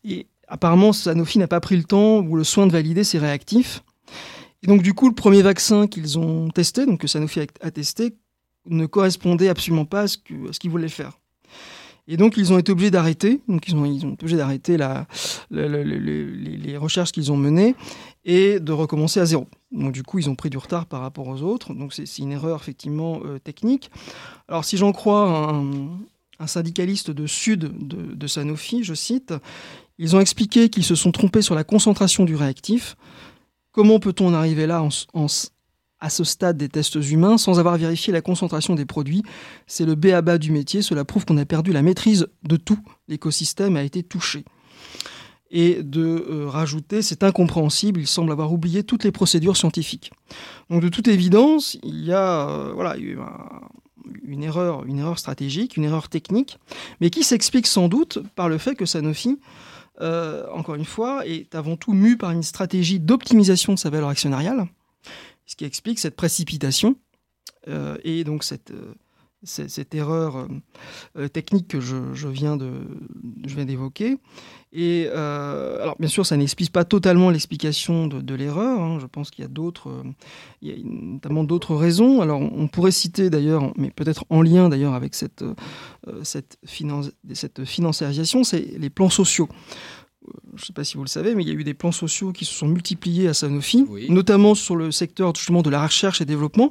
apparemment, Sanofi n'a pas pris le temps ou le soin de valider ces réactifs. Et donc, du coup, le premier vaccin qu'ils ont testé, donc que Sanofi a, a testé, ne correspondait absolument pas à ce, que, à ce qu'ils voulaient faire. Et donc, ils ont été obligés d'arrêter. Donc, ils ont, ils ont été obligés d'arrêter la, la, la, la, les, les recherches qu'ils ont menées et de recommencer à zéro. Donc, du coup, ils ont pris du retard par rapport aux autres. Donc, c'est, c'est une erreur, effectivement, euh, technique. Alors, si j'en crois un, un syndicaliste de Sud de, de Sanofi, je cite, « Ils ont expliqué qu'ils se sont trompés sur la concentration du réactif. Comment peut-on en arriver là en, en à ce stade des tests humains sans avoir vérifié la concentration des produits? C'est le b.a.-ba du métier. Cela prouve qu'on a perdu la maîtrise de tout. L'écosystème a été touché. » Et de euh, rajouter, c'est incompréhensible, il semble avoir oublié toutes les procédures scientifiques. Donc de toute évidence, il y a euh, voilà, eu un, une, erreur, une erreur stratégique, une erreur technique, mais qui s'explique sans doute par le fait que Sanofi, euh, encore une fois, est avant tout mu par une stratégie d'optimisation de sa valeur actionnariale, ce qui explique cette précipitation euh, et donc cette, euh, cette, cette erreur euh, technique que je, je, viens de, je viens d'évoquer. Et euh, alors bien sûr, ça n'explique pas totalement l'explication de, de l'erreur. Hein. Je pense qu'il y a d'autres, euh, il y a notamment d'autres raisons. Alors on pourrait citer d'ailleurs, mais peut-être en lien d'ailleurs avec cette, euh, cette, finance, cette financiarisation, c'est les plans sociaux. Je ne sais pas si vous le savez, mais il y a eu des plans sociaux qui se sont multipliés à Sanofi, oui. Notamment sur le secteur justement de la recherche et développement,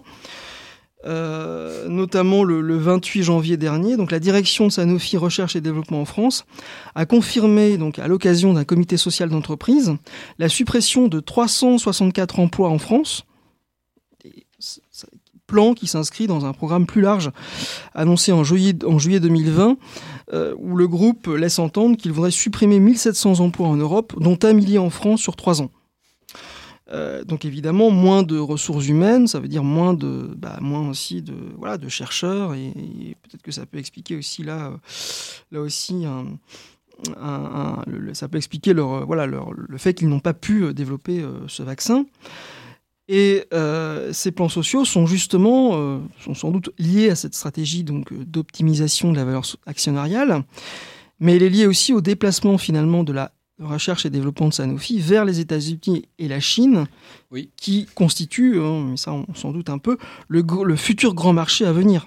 euh, notamment le, le vingt-huit janvier dernier. Donc la direction de Sanofi Recherche et Développement en France a confirmé, donc à l'occasion d'un comité social d'entreprise, la suppression de trois cent soixante-quatre emplois en France. Et ça, plan qui s'inscrit dans un programme plus large annoncé en juillet, en juillet deux mille vingt, euh, où le groupe laisse entendre qu'il voudrait supprimer mille sept cents emplois en Europe, dont un millier en France sur trois ans. Euh, donc évidemment, moins de ressources humaines, ça veut dire moins, de, bah, moins aussi de, voilà, de chercheurs, et, et peut-être que ça peut expliquer aussi là, là aussi un, un, un, le, ça peut expliquer leur, voilà, leur, le fait qu'ils n'ont pas pu développer euh, ce vaccin. Et euh, ces plans sociaux sont justement, euh, sont sans doute liés à cette stratégie donc, d'optimisation de la valeur actionnariale, mais elle est liée aussi au déplacement finalement de la recherche et développement de Sanofi vers les États-Unis et la Chine, oui. Qui constituent, hein, mais ça on s'en doute un peu, le, le futur grand marché à venir.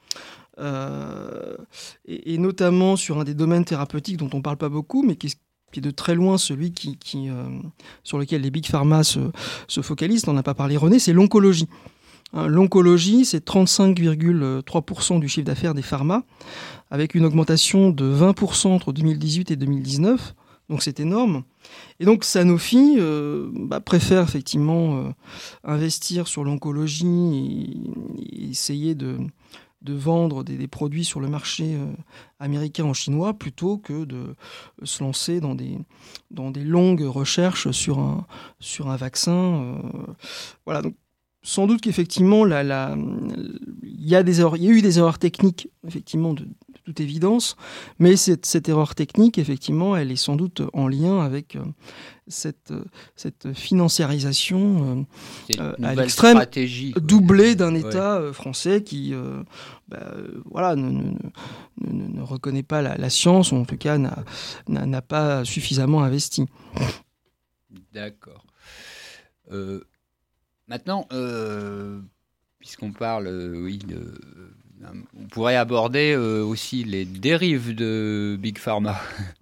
Euh, et, et notamment sur un des domaines thérapeutiques dont on ne parle pas beaucoup, mais qui est qui est de très loin celui qui, qui, euh, sur lequel les big pharma se, se focalisent, on n'en a pas parlé René, c'est l'oncologie. Hein, l'oncologie, c'est trente-cinq virgule trois pour cent du chiffre d'affaires des pharma, avec une augmentation de vingt pour cent entre deux mille dix-huit et deux mille dix-neuf, donc c'est énorme. Et donc Sanofi euh, bah, préfère effectivement euh, investir sur l'oncologie et, et essayer de... de vendre des, des produits sur le marché euh, américain en chinois plutôt que de se lancer dans des, dans des longues recherches sur un, sur un vaccin. Euh, voilà, donc sans doute qu'effectivement, la, la, il y a des erreurs, il y a eu des erreurs techniques, effectivement, de, de toute évidence, mais cette, cette erreur technique, effectivement, elle est sans doute en lien avec... Euh, Cette, cette financiarisation euh, à l'extrême, doublée d'un État ouais. français qui euh, bah, euh, voilà, ne, ne, ne, ne reconnaît pas la, la science, ou en tout cas n'a, n'a, n'a pas suffisamment investi. D'accord. Euh, maintenant, euh, puisqu'on parle, euh, oui, de, euh, on pourrait aborder euh, aussi les dérives de Big Pharma.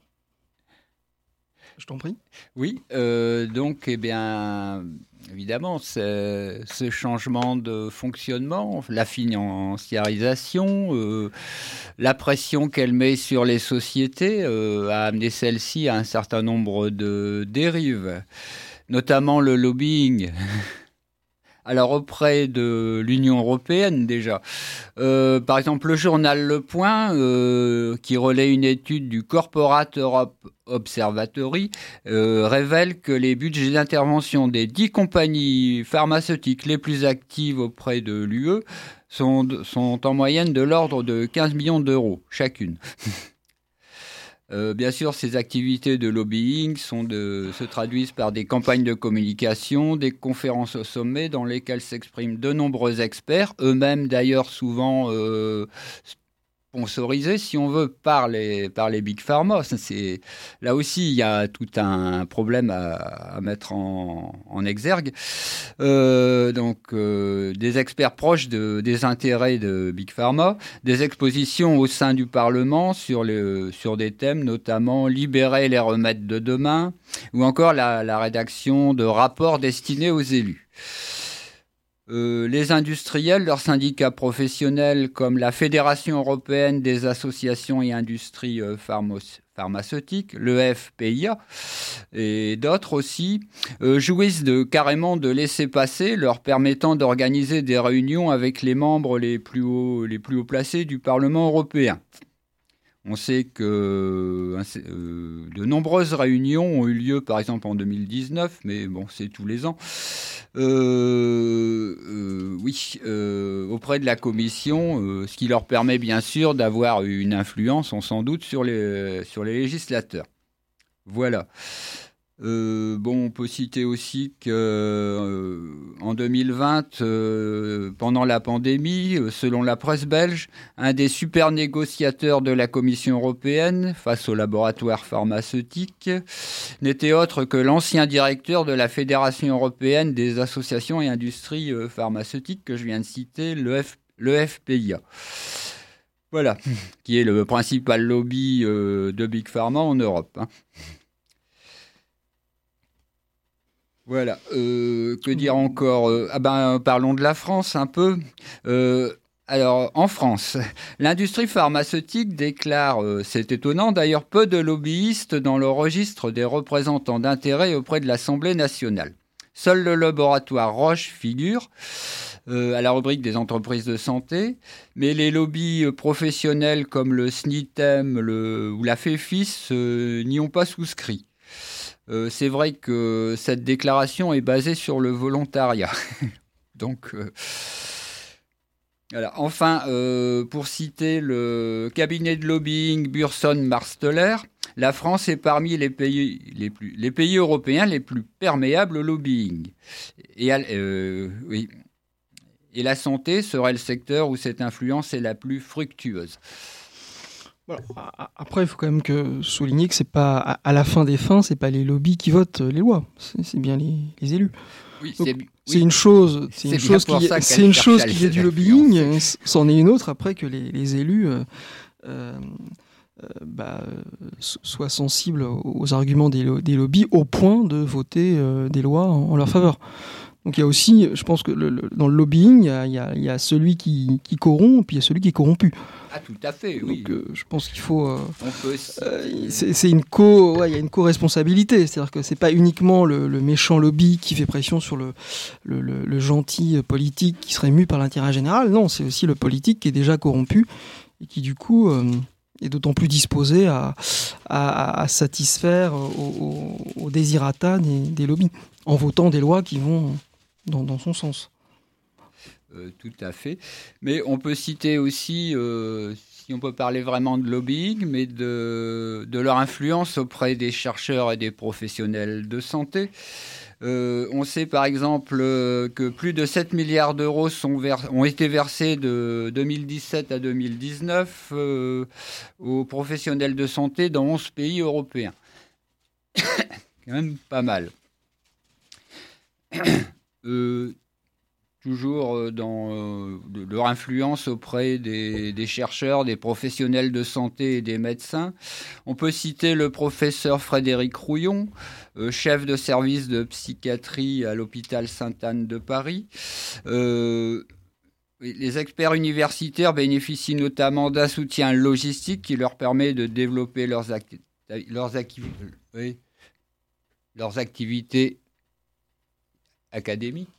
Je t'en prie. Oui, euh, donc, eh bien, évidemment, ce changement de fonctionnement, la financiarisation, euh, la pression qu'elle met sur les sociétés euh, a amené celles-ci à un certain nombre de dérives, notamment le lobbying. Alors, auprès de l'Union européenne, déjà. Euh, par exemple, le journal Le Point, euh, qui relaie une étude du Corporate Europe Observatory, euh, révèle que les budgets d'intervention des dix compagnies pharmaceutiques les plus actives auprès de l'U E sont, sont en moyenne de l'ordre de quinze millions d'euros chacune. Euh, bien sûr, ces activités de lobbying sont de, se traduisent par des campagnes de communication, des conférences au sommet dans lesquelles s'expriment de nombreux experts, eux-mêmes d'ailleurs souvent euh, sponsorisés, si on veut, par les, par les Big Pharma. C'est, là aussi, il y a tout un problème à, à mettre en, en exergue. Euh, donc, euh, des experts proches de, des intérêts de Big Pharma, des expositions au sein du Parlement sur, les, sur des thèmes, notamment libérer les remèdes de demain, ou encore la, la rédaction de rapports destinés aux élus. Euh, les industriels, leurs syndicats professionnels comme la Fédération européenne des associations et industries euh, pharma- pharmaceutiques, le F P I A, et d'autres aussi, euh, jouissent de, carrément de laissez-passer, leur permettant d'organiser des réunions avec les membres les plus hauts, les plus haut placés du Parlement européen. On sait que euh, de nombreuses réunions ont eu lieu, par exemple en deux mille dix-neuf, mais bon, c'est tous les ans. Euh, euh, oui, euh, auprès de la Commission, euh, ce qui leur permet bien sûr d'avoir une influence, on s'en doute, sur les, sur les législateurs. Voilà. Euh, bon, on peut citer aussi qu'en euh, deux mille vingt, euh, pendant la pandémie, euh, selon la presse belge, un des super négociateurs de la Commission européenne face aux laboratoires pharmaceutiques n'était autre que l'ancien directeur de la Fédération européenne des associations et industries euh, pharmaceutiques que je viens de citer, le, F, le F P I A. Voilà, qui est le principal lobby euh, de Big Pharma en Europe, hein. Voilà, euh, que dire encore euh, ah ben, parlons de la France un peu. Euh, alors, en France, l'industrie pharmaceutique déclare, euh, c'est étonnant d'ailleurs, peu de lobbyistes dans le registre des représentants d'intérêt auprès de l'Assemblée nationale. Seul le laboratoire Roche figure euh, à la rubrique des entreprises de santé, mais les lobbies professionnels comme le S N I T E M le, ou la FEFIS euh, n'y ont pas souscrit. Euh, c'est vrai que cette déclaration est basée sur le volontariat. Donc, euh, voilà. Enfin, euh, pour citer le cabinet de lobbying Burson-Marsteller, la France est parmi les pays, les, plus, les pays européens les plus perméables au lobbying. Et, euh, oui. Et la santé serait le secteur où cette influence est la plus fructueuse. Voilà. Après, il faut quand même que souligner que c'est pas à la fin des fins, c'est pas les lobbies qui votent les lois, c'est, c'est bien les, les élus. Oui, Donc, c'est, c'est oui. une chose, c'est, c'est une chose qui, c'est une chose qui est du lobbying. C'en est une autre après que les, les élus euh, euh, bah, soient sensibles aux arguments des, des lobbies au point de voter euh, des lois en, en leur faveur. Donc il y a aussi, je pense que le, le, dans le lobbying, il y a, il y a, il y a celui qui, qui corrompt, puis il y a celui qui est corrompu. Ah, tout à fait, oui. Donc euh, je pense qu'il faut... Euh, On peut aussi... euh, c'est, c'est une co... Ouais, il y a une co-responsabilité, c'est-à-dire que c'est pas uniquement le, le méchant lobby qui fait pression sur le, le, le, le gentil politique qui serait mu par l'intérêt général, non, c'est aussi le politique qui est déjà corrompu et qui du coup... Euh, est d'autant plus disposé à, à, à satisfaire aux, aux, aux désirata des, des lobbies, en votant des lois qui vont dans, dans son sens. Euh, tout à fait. Mais on peut citer aussi, euh, si on peut parler vraiment de lobbying, mais de, de leur influence auprès des chercheurs et des professionnels de santé. Euh, on sait par exemple euh, que plus de sept milliards d'euros sont vers, ont été versés de deux mille dix-sept à deux mille dix-neuf euh, aux professionnels de santé dans onze pays européens. Quand même pas mal. euh, toujours dans euh, de leur influence auprès des, des chercheurs, des professionnels de santé et des médecins. On peut citer le professeur Frédéric Rouillon, euh, chef de service de psychiatrie à l'hôpital Sainte-Anne de Paris. Euh, les experts universitaires bénéficient notamment d'un soutien logistique qui leur permet de développer leurs, acti- leurs, acti- oui, leurs activités académiques.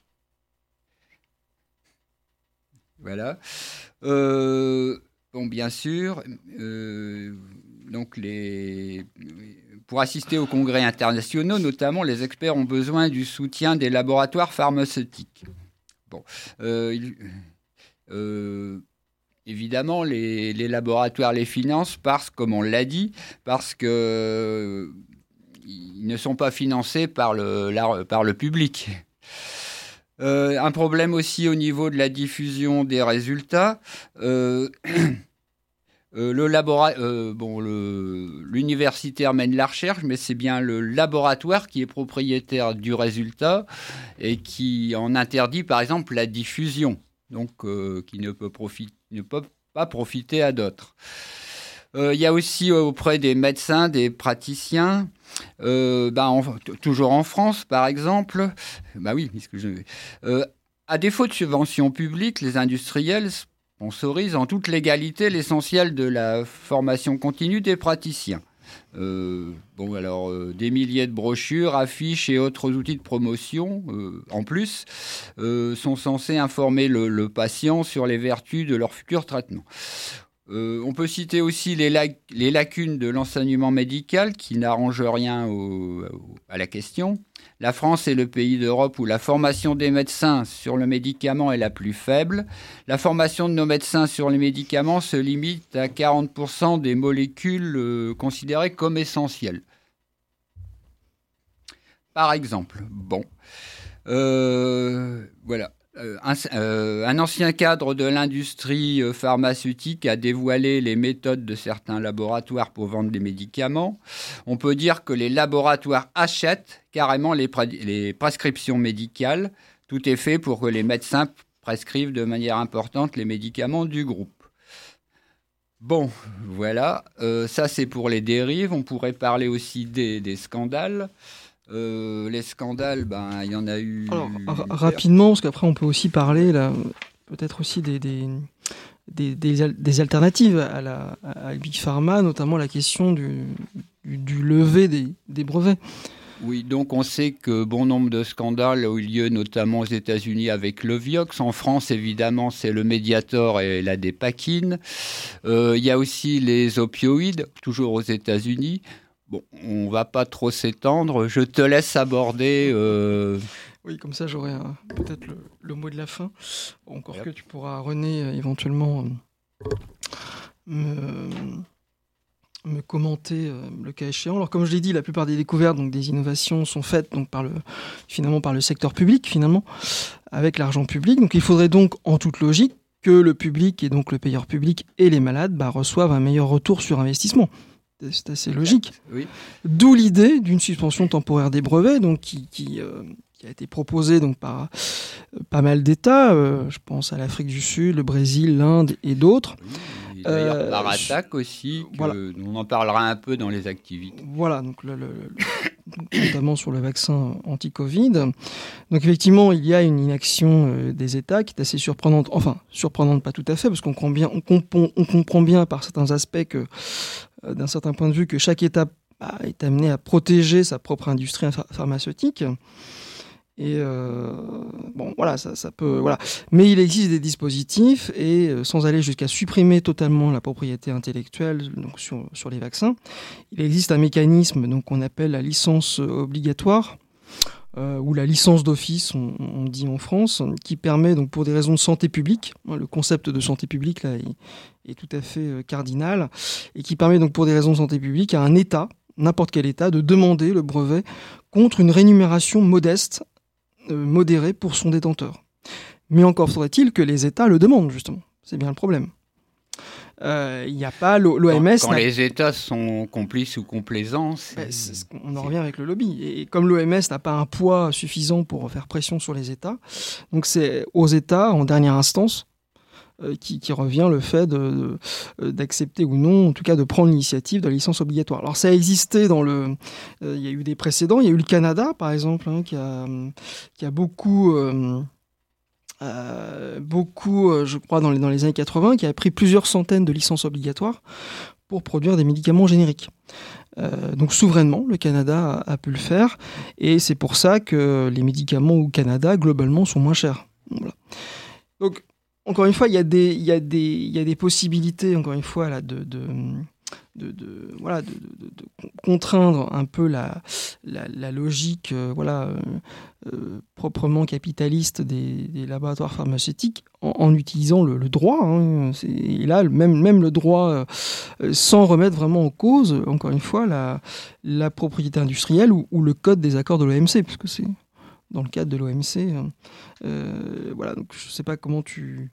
Voilà. Euh, bon, bien sûr, euh, donc les, pour assister aux congrès internationaux, notamment, les experts ont besoin du soutien des laboratoires pharmaceutiques. Bon, euh, euh, évidemment, les, les laboratoires les financent parce, comme on l'a dit, parce que euh, ils ne sont pas financés par le, la, par le public. Euh, un problème aussi au niveau de la diffusion des résultats. Euh, Euh, le labora- euh, bon, le, l'universitaire mène la recherche, mais c'est bien le laboratoire qui est propriétaire du résultat et qui en interdit, par exemple, la diffusion, donc euh, qui ne peut, profiter, ne peut pas profiter à d'autres. Il euh, y a aussi euh, auprès des médecins, des praticiens, euh, bah, en, t- toujours en France, par exemple, bah oui, puisque je, euh, à défaut de subventions publiques, les industriels sponsorise en toute légalité l'essentiel de la formation continue des praticiens. Euh, bon, alors, euh, des milliers de brochures, affiches et autres outils de promotion, euh, en plus, euh, sont censés informer le, le patient sur les vertus de leur futur traitement. Euh, on peut citer aussi les, lac- les lacunes de l'enseignement médical qui n'arrangent rien au, au, à la question. La France est le pays d'Europe où la formation des médecins sur le médicament est la plus faible. La formation de nos médecins sur les médicaments se limite à quarante pour cent des molécules euh, considérées comme essentielles. Par exemple, bon, euh, voilà. Euh, un, euh, un ancien cadre de l'industrie euh, pharmaceutique a dévoilé les méthodes de certains laboratoires pour vendre des médicaments. On peut dire que les laboratoires achètent carrément les, pré- les prescriptions médicales. Tout est fait pour que les médecins prescrivent de manière importante les médicaments du groupe. Bon, voilà. Euh, ça, c'est pour les dérives. On pourrait parler aussi des, des scandales. Euh, les scandales, ben, il y en a eu... Alors, r- rapidement, parce qu'après on peut aussi parler, là, peut-être aussi des, des, des, des, al- des alternatives à la, à la Big Pharma, notamment la question du, du, du lever des, des brevets. Oui, donc on sait que bon nombre de scandales ont eu lieu, notamment aux États-Unis avec le Vioxx. En France, évidemment, c'est le Mediator et la Dépakine. Euh, il y a aussi les opioïdes, toujours aux États-Unis. Bon, on ne va pas trop s'étendre. Je te laisse aborder... Euh... Oui, comme ça, j'aurai un, peut-être le, le mot de la fin. Encore Yep. que tu pourras, René, euh, éventuellement euh, me, me commenter euh, le cas échéant. Alors, comme je l'ai dit, la plupart des découvertes, donc des innovations, sont faites donc, par le, finalement par le secteur public, finalement, avec l'argent public. Donc, il faudrait donc, en toute logique, que le public, et donc le payeur public et les malades, bah, reçoivent un meilleur retour sur investissement. C'est assez logique. Oui. D'où l'idée d'une suspension temporaire des brevets, donc qui, qui, euh, qui a été proposée donc par euh, pas mal d'États. Euh, je pense à l'Afrique du Sud, le Brésil, l'Inde et d'autres. Oui, et d'ailleurs, Euh, par attaque aussi, que voilà. on en parlera un peu dans les activités. Voilà, donc le, le, le, notamment sur le vaccin anti-Covid. Donc effectivement, il y a une inaction euh, des États qui est assez surprenante. Enfin, surprenante pas tout à fait, parce qu'on comprend bien, on comprend, on comprend bien par certains aspects que d'un certain point de vue que chaque État bah, est amené à protéger sa propre industrie ph- pharmaceutique. Et euh, bon, voilà, ça, ça peut, voilà. Mais il existe des dispositifs et euh, sans aller jusqu'à supprimer totalement la propriété intellectuelle donc sur, sur les vaccins, il existe un mécanisme donc qu'on appelle la licence obligatoire euh, ou la licence d'office, on, on dit en France, qui permet donc pour des raisons de santé publique, hein, le concept de santé publique là est, est tout à fait euh, cardinal, et qui permet donc pour des raisons de santé publique à un État, n'importe quel État, de demander le brevet contre une rémunération modeste, euh, modérée pour son détenteur. Mais encore faudrait-il que les États le demandent, justement. C'est bien le problème. Il euh, n'y a pas l'O M S... Quand, quand les États sont complices ou complaisants... Ben, on en revient avec le lobby. Et comme l'O M S n'a pas un poids suffisant pour faire pression sur les États, donc c'est aux États, en dernière instance, euh, qui, qui revient le fait de, de, d'accepter ou non, en tout cas de prendre l'initiative de la licence obligatoire. Alors ça a existé dans le... Il euh, y a eu des précédents. Il y a eu le Canada, par exemple, hein, qui, a, qui a beaucoup... Euh, Euh, beaucoup, euh, je crois, dans les, dans les années quatre-vingts, qui a pris plusieurs centaines de licences obligatoires pour produire des médicaments génériques. Euh, donc souverainement, le Canada a, a pu le faire, et c'est pour ça que les médicaments au Canada, globalement, sont moins chers. Voilà. Donc, encore une fois, il y a des, il y a des, il y a des possibilités, encore une fois, là, de... de De, de, voilà, de, de, de contraindre un peu la, la, la logique euh, voilà, euh, euh, proprement capitaliste des, des laboratoires pharmaceutiques en, en utilisant le, le droit. Hein, et là, même, même le droit, euh, sans remettre vraiment en cause, encore une fois, la, la propriété industrielle ou, ou le code des accords de l'O M C, puisque c'est dans le cadre de l'O M C. Euh, voilà, donc je ne sais pas comment tu...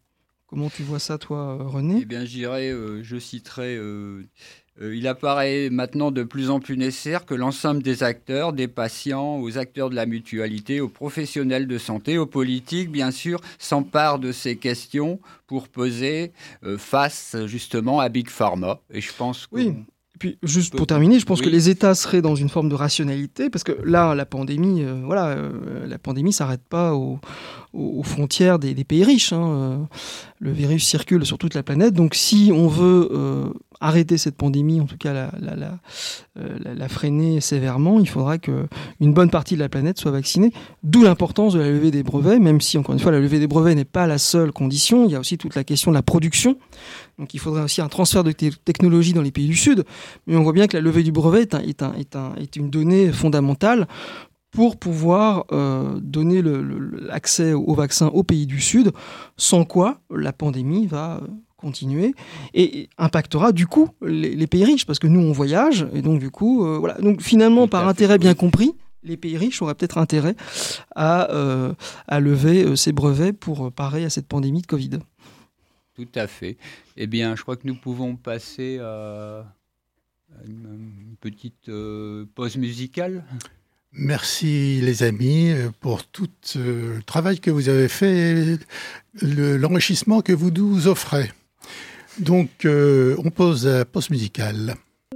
Comment tu vois ça, toi, René ? Eh bien, je dirais, euh, je citerai, euh, euh, il apparaît maintenant de plus en plus nécessaire que l'ensemble des acteurs, des patients, aux acteurs de la mutualité, aux professionnels de santé, aux politiques, bien sûr, s'emparent de ces questions pour peser euh, face, justement, à Big Pharma. Et je pense que... Oui. Puis, juste pour terminer, je pense oui. que les États seraient dans une forme de rationalité, parce que là, la pandémie, euh, voilà, euh, la pandémie s'arrête pas aux, aux frontières des, des pays riches. Hein. Euh, le virus circule sur toute la planète. Donc, si on veut euh, arrêter cette pandémie, en tout cas la, la, la, euh, la, la freiner sévèrement, il faudra qu'une bonne partie de la planète soit vaccinée. D'où l'importance de la levée des brevets, même si, encore une fois, la levée des brevets n'est pas la seule condition. Il y a aussi toute la question de la production. Donc, il faudrait aussi un transfert de t- technologie dans les pays du Sud. Mais on voit bien que la levée du brevet est, un, est, un, est, un, est une donnée fondamentale pour pouvoir euh, donner le, le, l'accès au vaccin aux pays du Sud, sans quoi la pandémie va continuer et impactera du coup les, les pays riches, parce que nous on voyage, et donc du coup, euh, voilà. Donc finalement, par intérêt bien compris, les pays riches auraient peut-être intérêt à, euh, à lever euh, ces brevets pour parer à cette pandémie de Covid. Tout à fait. Eh bien, je crois que nous pouvons passer à une petite euh, pause musicale. Merci les amis pour tout euh, le travail que vous avez fait, le, l'enrichissement que vous nous offrez. Donc, euh, on pose la pause musicale.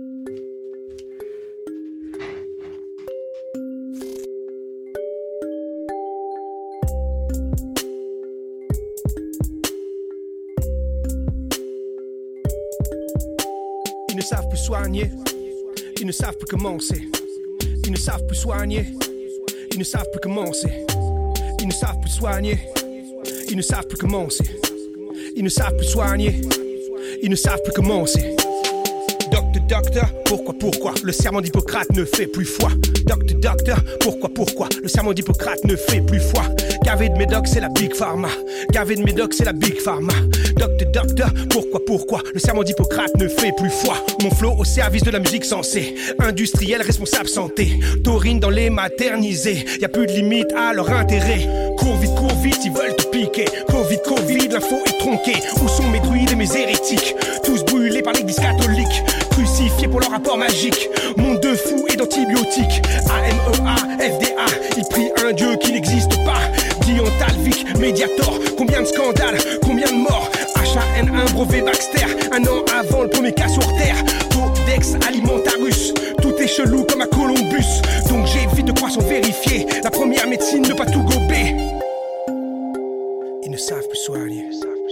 Ils ne savent plus soigner, ils ne savent plus commencer. Ils ne savent plus soigner, ils ne savent plus commencer. Ils ne savent plus soigner, ils ne savent plus commencer. Ils ne savent plus soigner, ils ne savent plus commencer. Docteur, docteur, pourquoi, pourquoi le serment d'Hippocrate ne fait plus foi. Docteur, docteur, pourquoi, pourquoi le serment d'Hippocrate ne fait plus foi. Gavé de médoc, c'est la Big Pharma. Gavé de médoc, c'est la Big Pharma. Docteur, docteur, pourquoi, pourquoi le serment d'Hippocrate ne fait plus foi. Mon flow au service de la musique sensée. Industriel, responsable santé. Taurine dans les maternisés. Y a plus de limite à leur intérêt. Cours vite, cours vite, ils veulent te piquer. Covid, Covid, l'info est tronquée. Où sont mes druides et mes hérétiques? Tous brûlés par l'église catholique. Crucifiés pour leur rapport magique. Monde de fous et d'antibiotiques. A M E A, F D A. Ils prient un dieu qui n'existe pas. Dion, Talvik, Mediator. Combien de scandales, combien de morts. H A N un, brevet Baxter. Un an avant le premier cas sur Terre. Codex Alimentarus. Tout est chelou comme à Columbus. Donc j'évite de croire sans vérifier. La première médecine, ne pas tout gober. Ils ne savent plus soigner.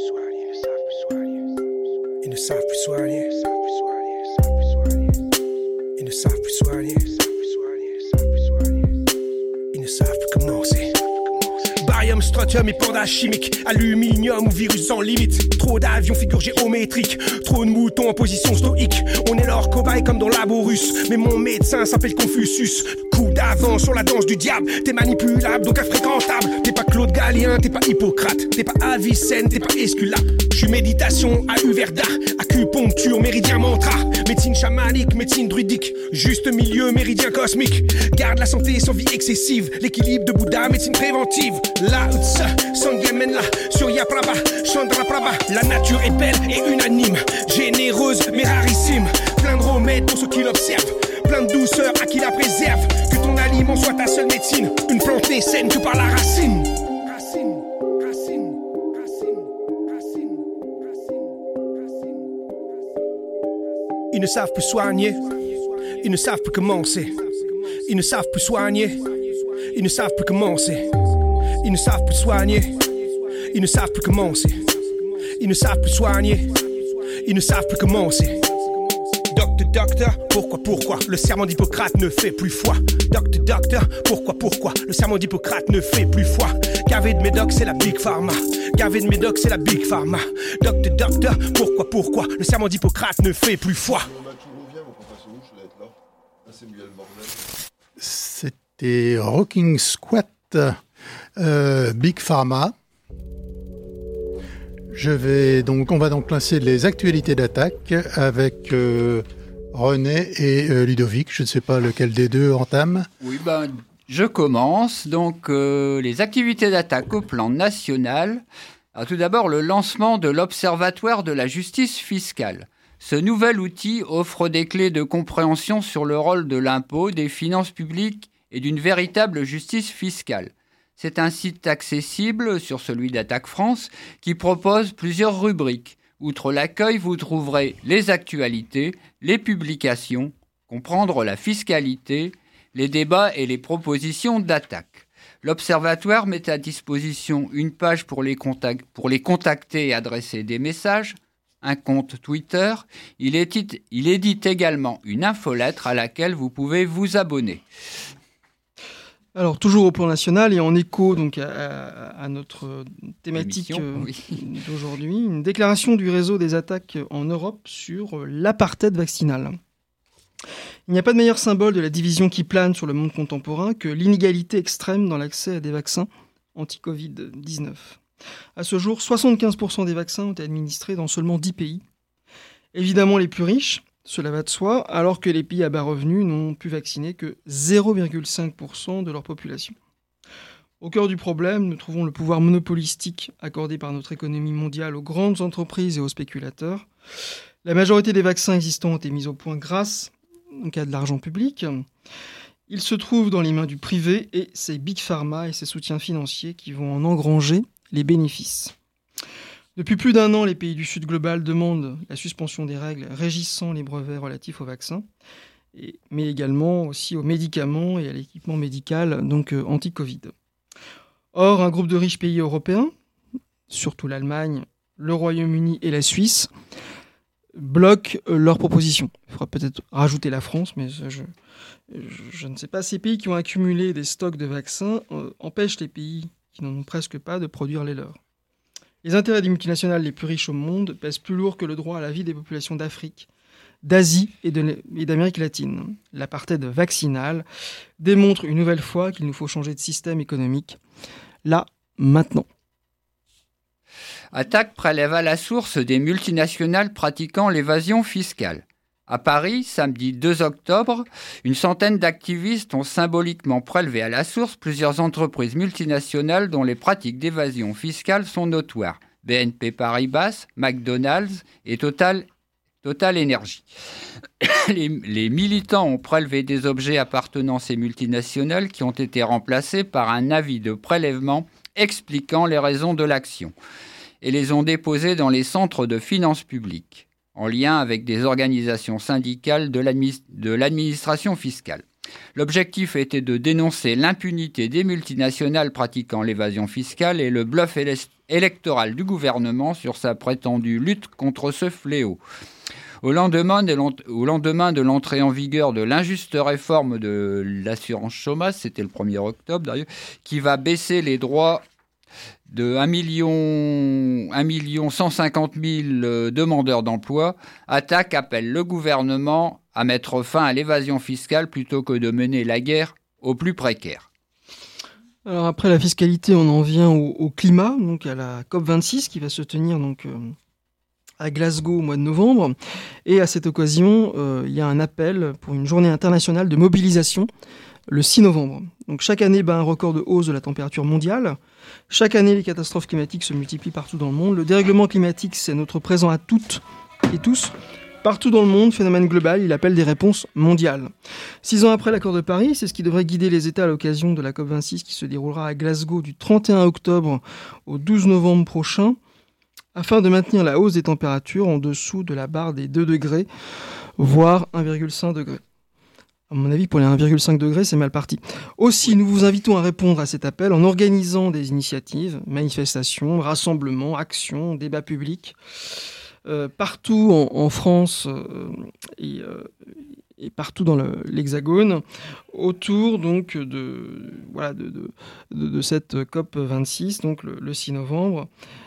Ils ne savent plus soigner. Ils ne savent plus soigner. Ils ne savent plus commencer. Barium, strontium et panda chimique. Aluminium ou virus sans limite. Trop d'avions, figures géométriques. Trop de moutons en position stoïque. On est leur cobaye comme dans Laborus. Mais mon médecin s'appelle Confucius. Coup d'avance sur la danse du diable. T'es manipulable, donc infréquentable. T'es pas Claude Galien, t'es pas Hippocrate. T'es pas Avicenne, t'es pas Esculape. J'suis méditation à Uverda. Acupuncture, méridien mantra. Médecine chamanique, médecine druidique. Juste milieu, méridien cosmique. Garde la santé sans vie excessive. L'équilibre de Bouddha, médecine préventive. La Utsa, Sangye Menla, Surya Prabha, Chandra Prabha. La nature est belle et unanime. Généreuse mais rarissime. Plein de remèdes pour ceux qui l'observent. Plein de douceur à qui la préserve. Que ton aliment soit ta seule médecine. Une plante n'est saine que par la racine. Racine, racine, racine, racine, racine, racine. Ils ne savent plus soigner. Ils ne savent plus commencer. Ils ne savent plus soigner. Ils ne savent plus commencer. Ils ne savent plus soigner. Ils ne savent plus commencer. Ils ne savent plus soigner. Ils ne savent plus commencer. Docteur, docteur, pourquoi, pourquoi le serment d'Hippocrate ne fait plus foi. Docteur, docteur, pourquoi, pourquoi le serment d'Hippocrate ne fait plus foi. Gavé de médoc, c'est la Big Pharma. Gavé de médoc, c'est la Big Pharma. Docteur, docteur, pourquoi, pourquoi le serment d'Hippocrate ne fait plus foi. C'était Rocking Squat, euh, Big Pharma. Je vais donc, on va donc lancer les actualités d'attaque avec euh, René et euh, Ludovic. Je ne sais pas lequel des deux entame. Oui, ben, je commence. Donc, euh, les activités d'attaque au plan national. Alors, tout d'abord, le lancement de l'Observatoire de la justice fiscale. Ce nouvel outil offre des clés de compréhension sur le rôle de l'impôt, des finances publiques et d'une véritable justice fiscale. C'est un site accessible sur celui d'Attaque France qui propose plusieurs rubriques. Outre l'accueil, vous trouverez les actualités, les publications, comprendre la fiscalité, les débats et les propositions d'attaque. L'Observatoire met à disposition une page pour les, contact- pour les contacter et adresser des messages, un compte Twitter. Il édite, il édite également une infolettre à laquelle vous pouvez vous abonner. Alors, toujours au plan national et en écho donc, à, à notre thématique Émission, oui. d'aujourd'hui, une déclaration du réseau des attaques en Europe sur l'apartheid vaccinal. Il n'y a pas de meilleur symbole de la division qui plane sur le monde contemporain que l'inégalité extrême dans l'accès à des vaccins anti-covid dix-neuf. À ce jour, soixante-quinze pour cent des vaccins ont été administrés dans seulement dix pays. Évidemment, les plus riches, cela va de soi, alors que les pays à bas revenus n'ont pu vacciner que zéro virgule cinq pour cent de leur population. Au cœur du problème, nous trouvons le pouvoir monopolistique accordé par notre économie mondiale aux grandes entreprises et aux spéculateurs. La majorité des vaccins existants ont été mis au point grâce donc, à de l'argent public. Ils se trouvent dans les mains du privé et c'est Big Pharma et ses soutiens financiers qui vont en engranger les bénéfices. Depuis plus d'un an, les pays du Sud global demandent la suspension des règles régissant les brevets relatifs aux vaccins, et, mais également aussi aux médicaments et à l'équipement médical, donc euh, anti-Covid. Or, un groupe de riches pays européens, surtout l'Allemagne, le Royaume-Uni et la Suisse, bloquent euh, leurs propositions. Il faudra peut-être rajouter la France, mais je, je, je ne sais pas. Ces pays qui ont accumulé des stocks de vaccins euh, empêchent les pays qui n'en ont presque pas de produire les leurs. Les intérêts des multinationales les plus riches au monde pèsent plus lourd que le droit à la vie des populations d'Afrique, d'Asie et, de, et d'Amérique latine. L'apartheid vaccinal démontre une nouvelle fois qu'il nous faut changer de système économique, là, maintenant. Attaque prélève à la source des multinationales pratiquant l'évasion fiscale. À Paris, samedi deux octobre, une centaine d'activistes ont symboliquement prélevé à la source plusieurs entreprises multinationales dont les pratiques d'évasion fiscale sont notoires. B N P Paribas, McDonald's et Total, Total Energy. Les, les militants ont prélevé des objets appartenant à ces multinationales qui ont été remplacés par un avis de prélèvement expliquant les raisons de l'action et les ont déposés dans les centres de finances publiques, en lien avec des organisations syndicales de, l'admi- de l'administration fiscale. L'objectif était de dénoncer l'impunité des multinationales pratiquant l'évasion fiscale et le bluff éle- électoral du gouvernement sur sa prétendue lutte contre ce fléau. Au lendemain, de au lendemain de l'entrée en vigueur de l'injuste réforme de l'assurance chômage, c'était le premier octobre d'ailleurs, qui va baisser les droits de un million cent cinquante mille demandeurs d'emploi, Attaque appelle le gouvernement à mettre fin à l'évasion fiscale plutôt que de mener la guerre aux plus précaires. Alors après la fiscalité, on en vient au, au climat, donc à la COP vingt-six qui va se tenir donc, euh, à Glasgow au mois de novembre. Et à cette occasion, euh, il y a un appel pour une journée internationale de mobilisation le six novembre. Donc chaque année bat un record de hausse de la température mondiale. Chaque année, les catastrophes climatiques se multiplient partout dans le monde. Le dérèglement climatique, c'est notre présent à toutes et tous. Partout dans le monde, phénomène global, il appelle des réponses mondiales. Six ans après l'accord de Paris, c'est ce qui devrait guider les États à l'occasion de la COP vingt-six qui se déroulera à Glasgow du trente et un octobre au douze novembre prochain, afin de maintenir la hausse des températures en dessous de la barre des deux degrés, voire un virgule cinq degrés. À mon avis, pour les un virgule cinq degrés, c'est mal parti. Aussi, nous vous invitons à répondre à cet appel en organisant des initiatives, manifestations, rassemblements, actions, débats publics, euh, partout en, en France euh, et, euh, et partout dans le, l'Hexagone, autour donc de, voilà, de, de, de, de cette COP vingt-six, donc le, le six novembre.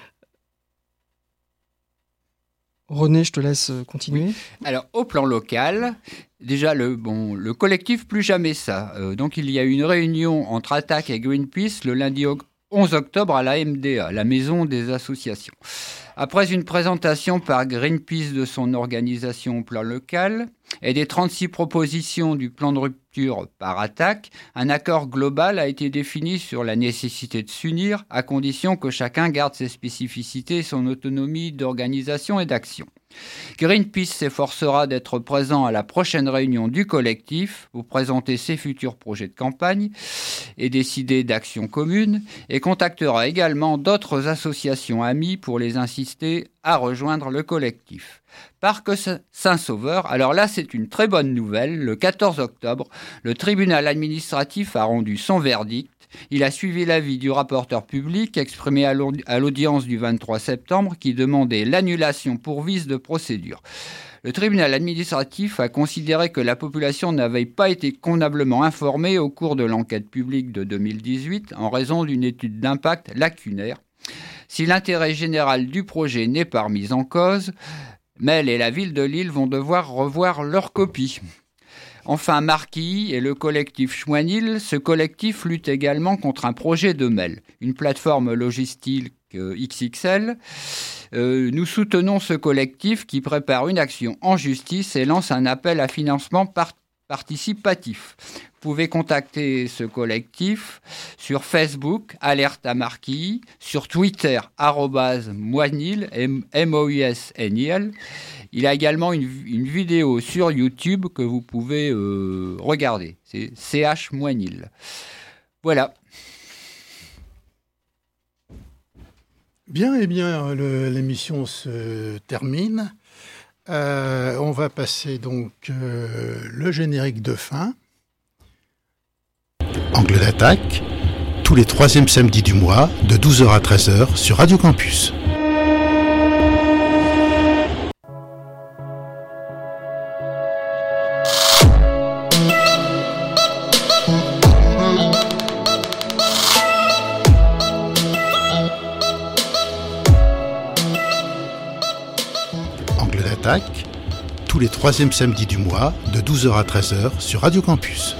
René, je te laisse continuer. Alors, au plan local, déjà, le, bon, le collectif Plus Jamais Ça. Euh, donc, il y a eu une réunion entre Attaque et Greenpeace le lundi onze octobre à la M D A, la Maison des Associations. Après une présentation par Greenpeace de son organisation au plan local, et des trente-six propositions du plan de rupture par attaque, un accord global a été défini sur la nécessité de s'unir, à condition que chacun garde ses spécificités et son autonomie d'organisation et d'action. Greenpeace s'efforcera d'être présent à la prochaine réunion du collectif pour présenter ses futurs projets de campagne et décider d'actions communes, et contactera également d'autres associations amies pour les inciter à rejoindre le collectif. Parc Saint-Sauveur, alors là c'est une très bonne nouvelle, le quatorze octobre, le tribunal administratif a rendu son verdict. Il a suivi l'avis du rapporteur public exprimé à l'audience du vingt-trois septembre qui demandait l'annulation pour vice de procédure. Le tribunal administratif a considéré que la population n'avait pas été convenablement informée au cours de l'enquête publique de deux mille dix-huit en raison d'une étude d'impact lacunaire. Si l'intérêt général du projet n'est pas remis en cause, Mel et la ville de Lille vont devoir revoir leur copie. Enfin, Marquis et le collectif Chouanil, ce collectif lutte également contre un projet de Mel, une plateforme logistique X X L. Euh, nous soutenons ce collectif qui prépare une action en justice et lance un appel à financement par- participatif. Vous pouvez contacter ce collectif sur Facebook, Alerte à Marquis, sur Twitter, arrobase Moisnil, M O U S N I L. Il y a également une, une vidéo sur YouTube que vous pouvez euh, regarder. C'est C H Moisnil. Voilà. Bien, eh bien, le, l'émission se termine. Euh, on va passer donc euh, le générique de fin. Angle d'attaque, tous les troisièmes samedis du mois, de douze heures à treize heures sur Radio Campus. Angle d'attaque, tous les troisièmes samedis du mois, de douze heures à treize heures sur Radio Campus.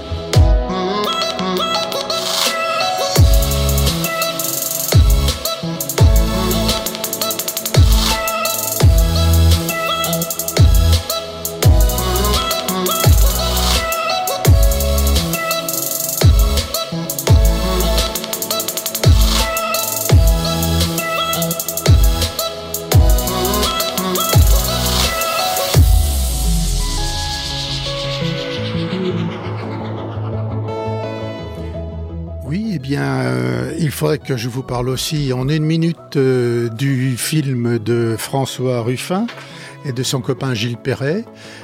Il faudrait que je vous parle aussi en une minute euh, du film de François Ruffin et de son copain Gilles Perret.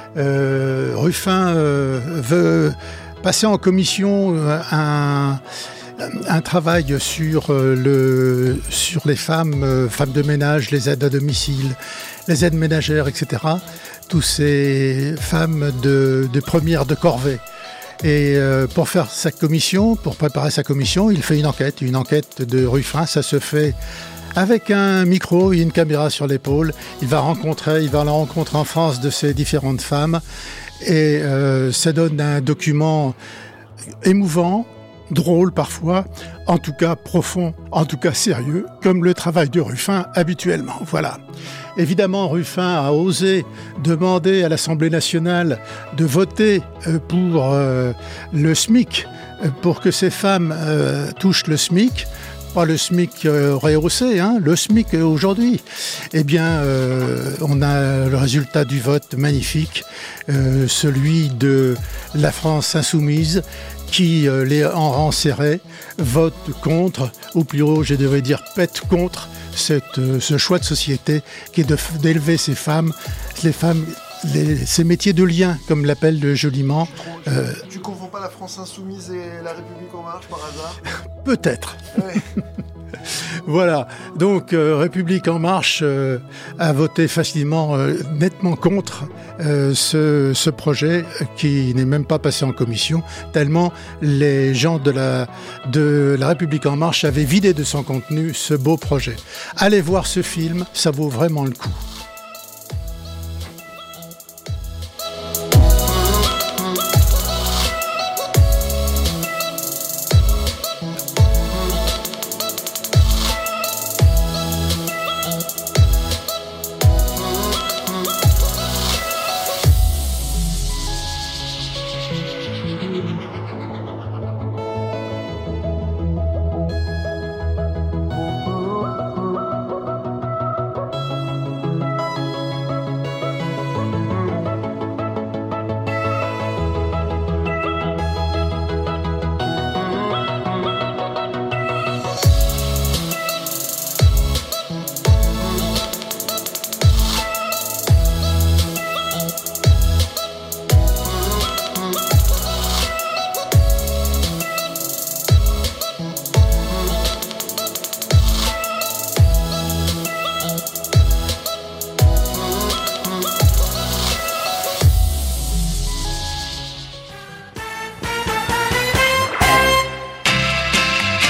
Euh, Ruffin euh, veut passer en commission un, un travail sur, euh, le, sur les femmes, euh, femmes de ménage, les aides à domicile, les aides ménagères, et cetera. Toutes ces femmes de, de première de corvée. Et euh, pour faire sa commission, pour préparer sa commission, il fait une enquête, une enquête de Ruffin. Ça se fait avec un micro et une caméra sur l'épaule. Il va rencontrer, il va à la rencontre en France de ces différentes femmes. Et euh, ça donne un document émouvant, drôle parfois, en tout cas profond, en tout cas sérieux, comme le travail de Ruffin habituellement. Voilà. Évidemment, Ruffin a osé demander à l'Assemblée nationale de voter pour euh, le SMIC, pour que ces femmes euh, touchent le SMIC. Pas le SMIC euh, rehaussé, hein, le SMIC aujourd'hui. Eh bien, euh, on a le résultat du vote magnifique, euh, celui de la France insoumise, qui, euh, les en rang serré, vote contre, ou plus haut, je devrais dire pète contre, cette, euh, ce choix de société qui est de, d'élever ces femmes, les femmes, les, ces métiers de lien, comme l'appelle joliment. Tu, euh, tu confonds pas la France insoumise et la République en marche par hasard? Peut-être. Ouais. Voilà, donc euh, République en marche euh, a voté facilement, euh, nettement contre euh, ce, ce projet qui n'est même pas passé en commission, tellement les gens de la, de la République en marche avaient vidé de son contenu ce beau projet. Allez voir ce film, ça vaut vraiment le coup.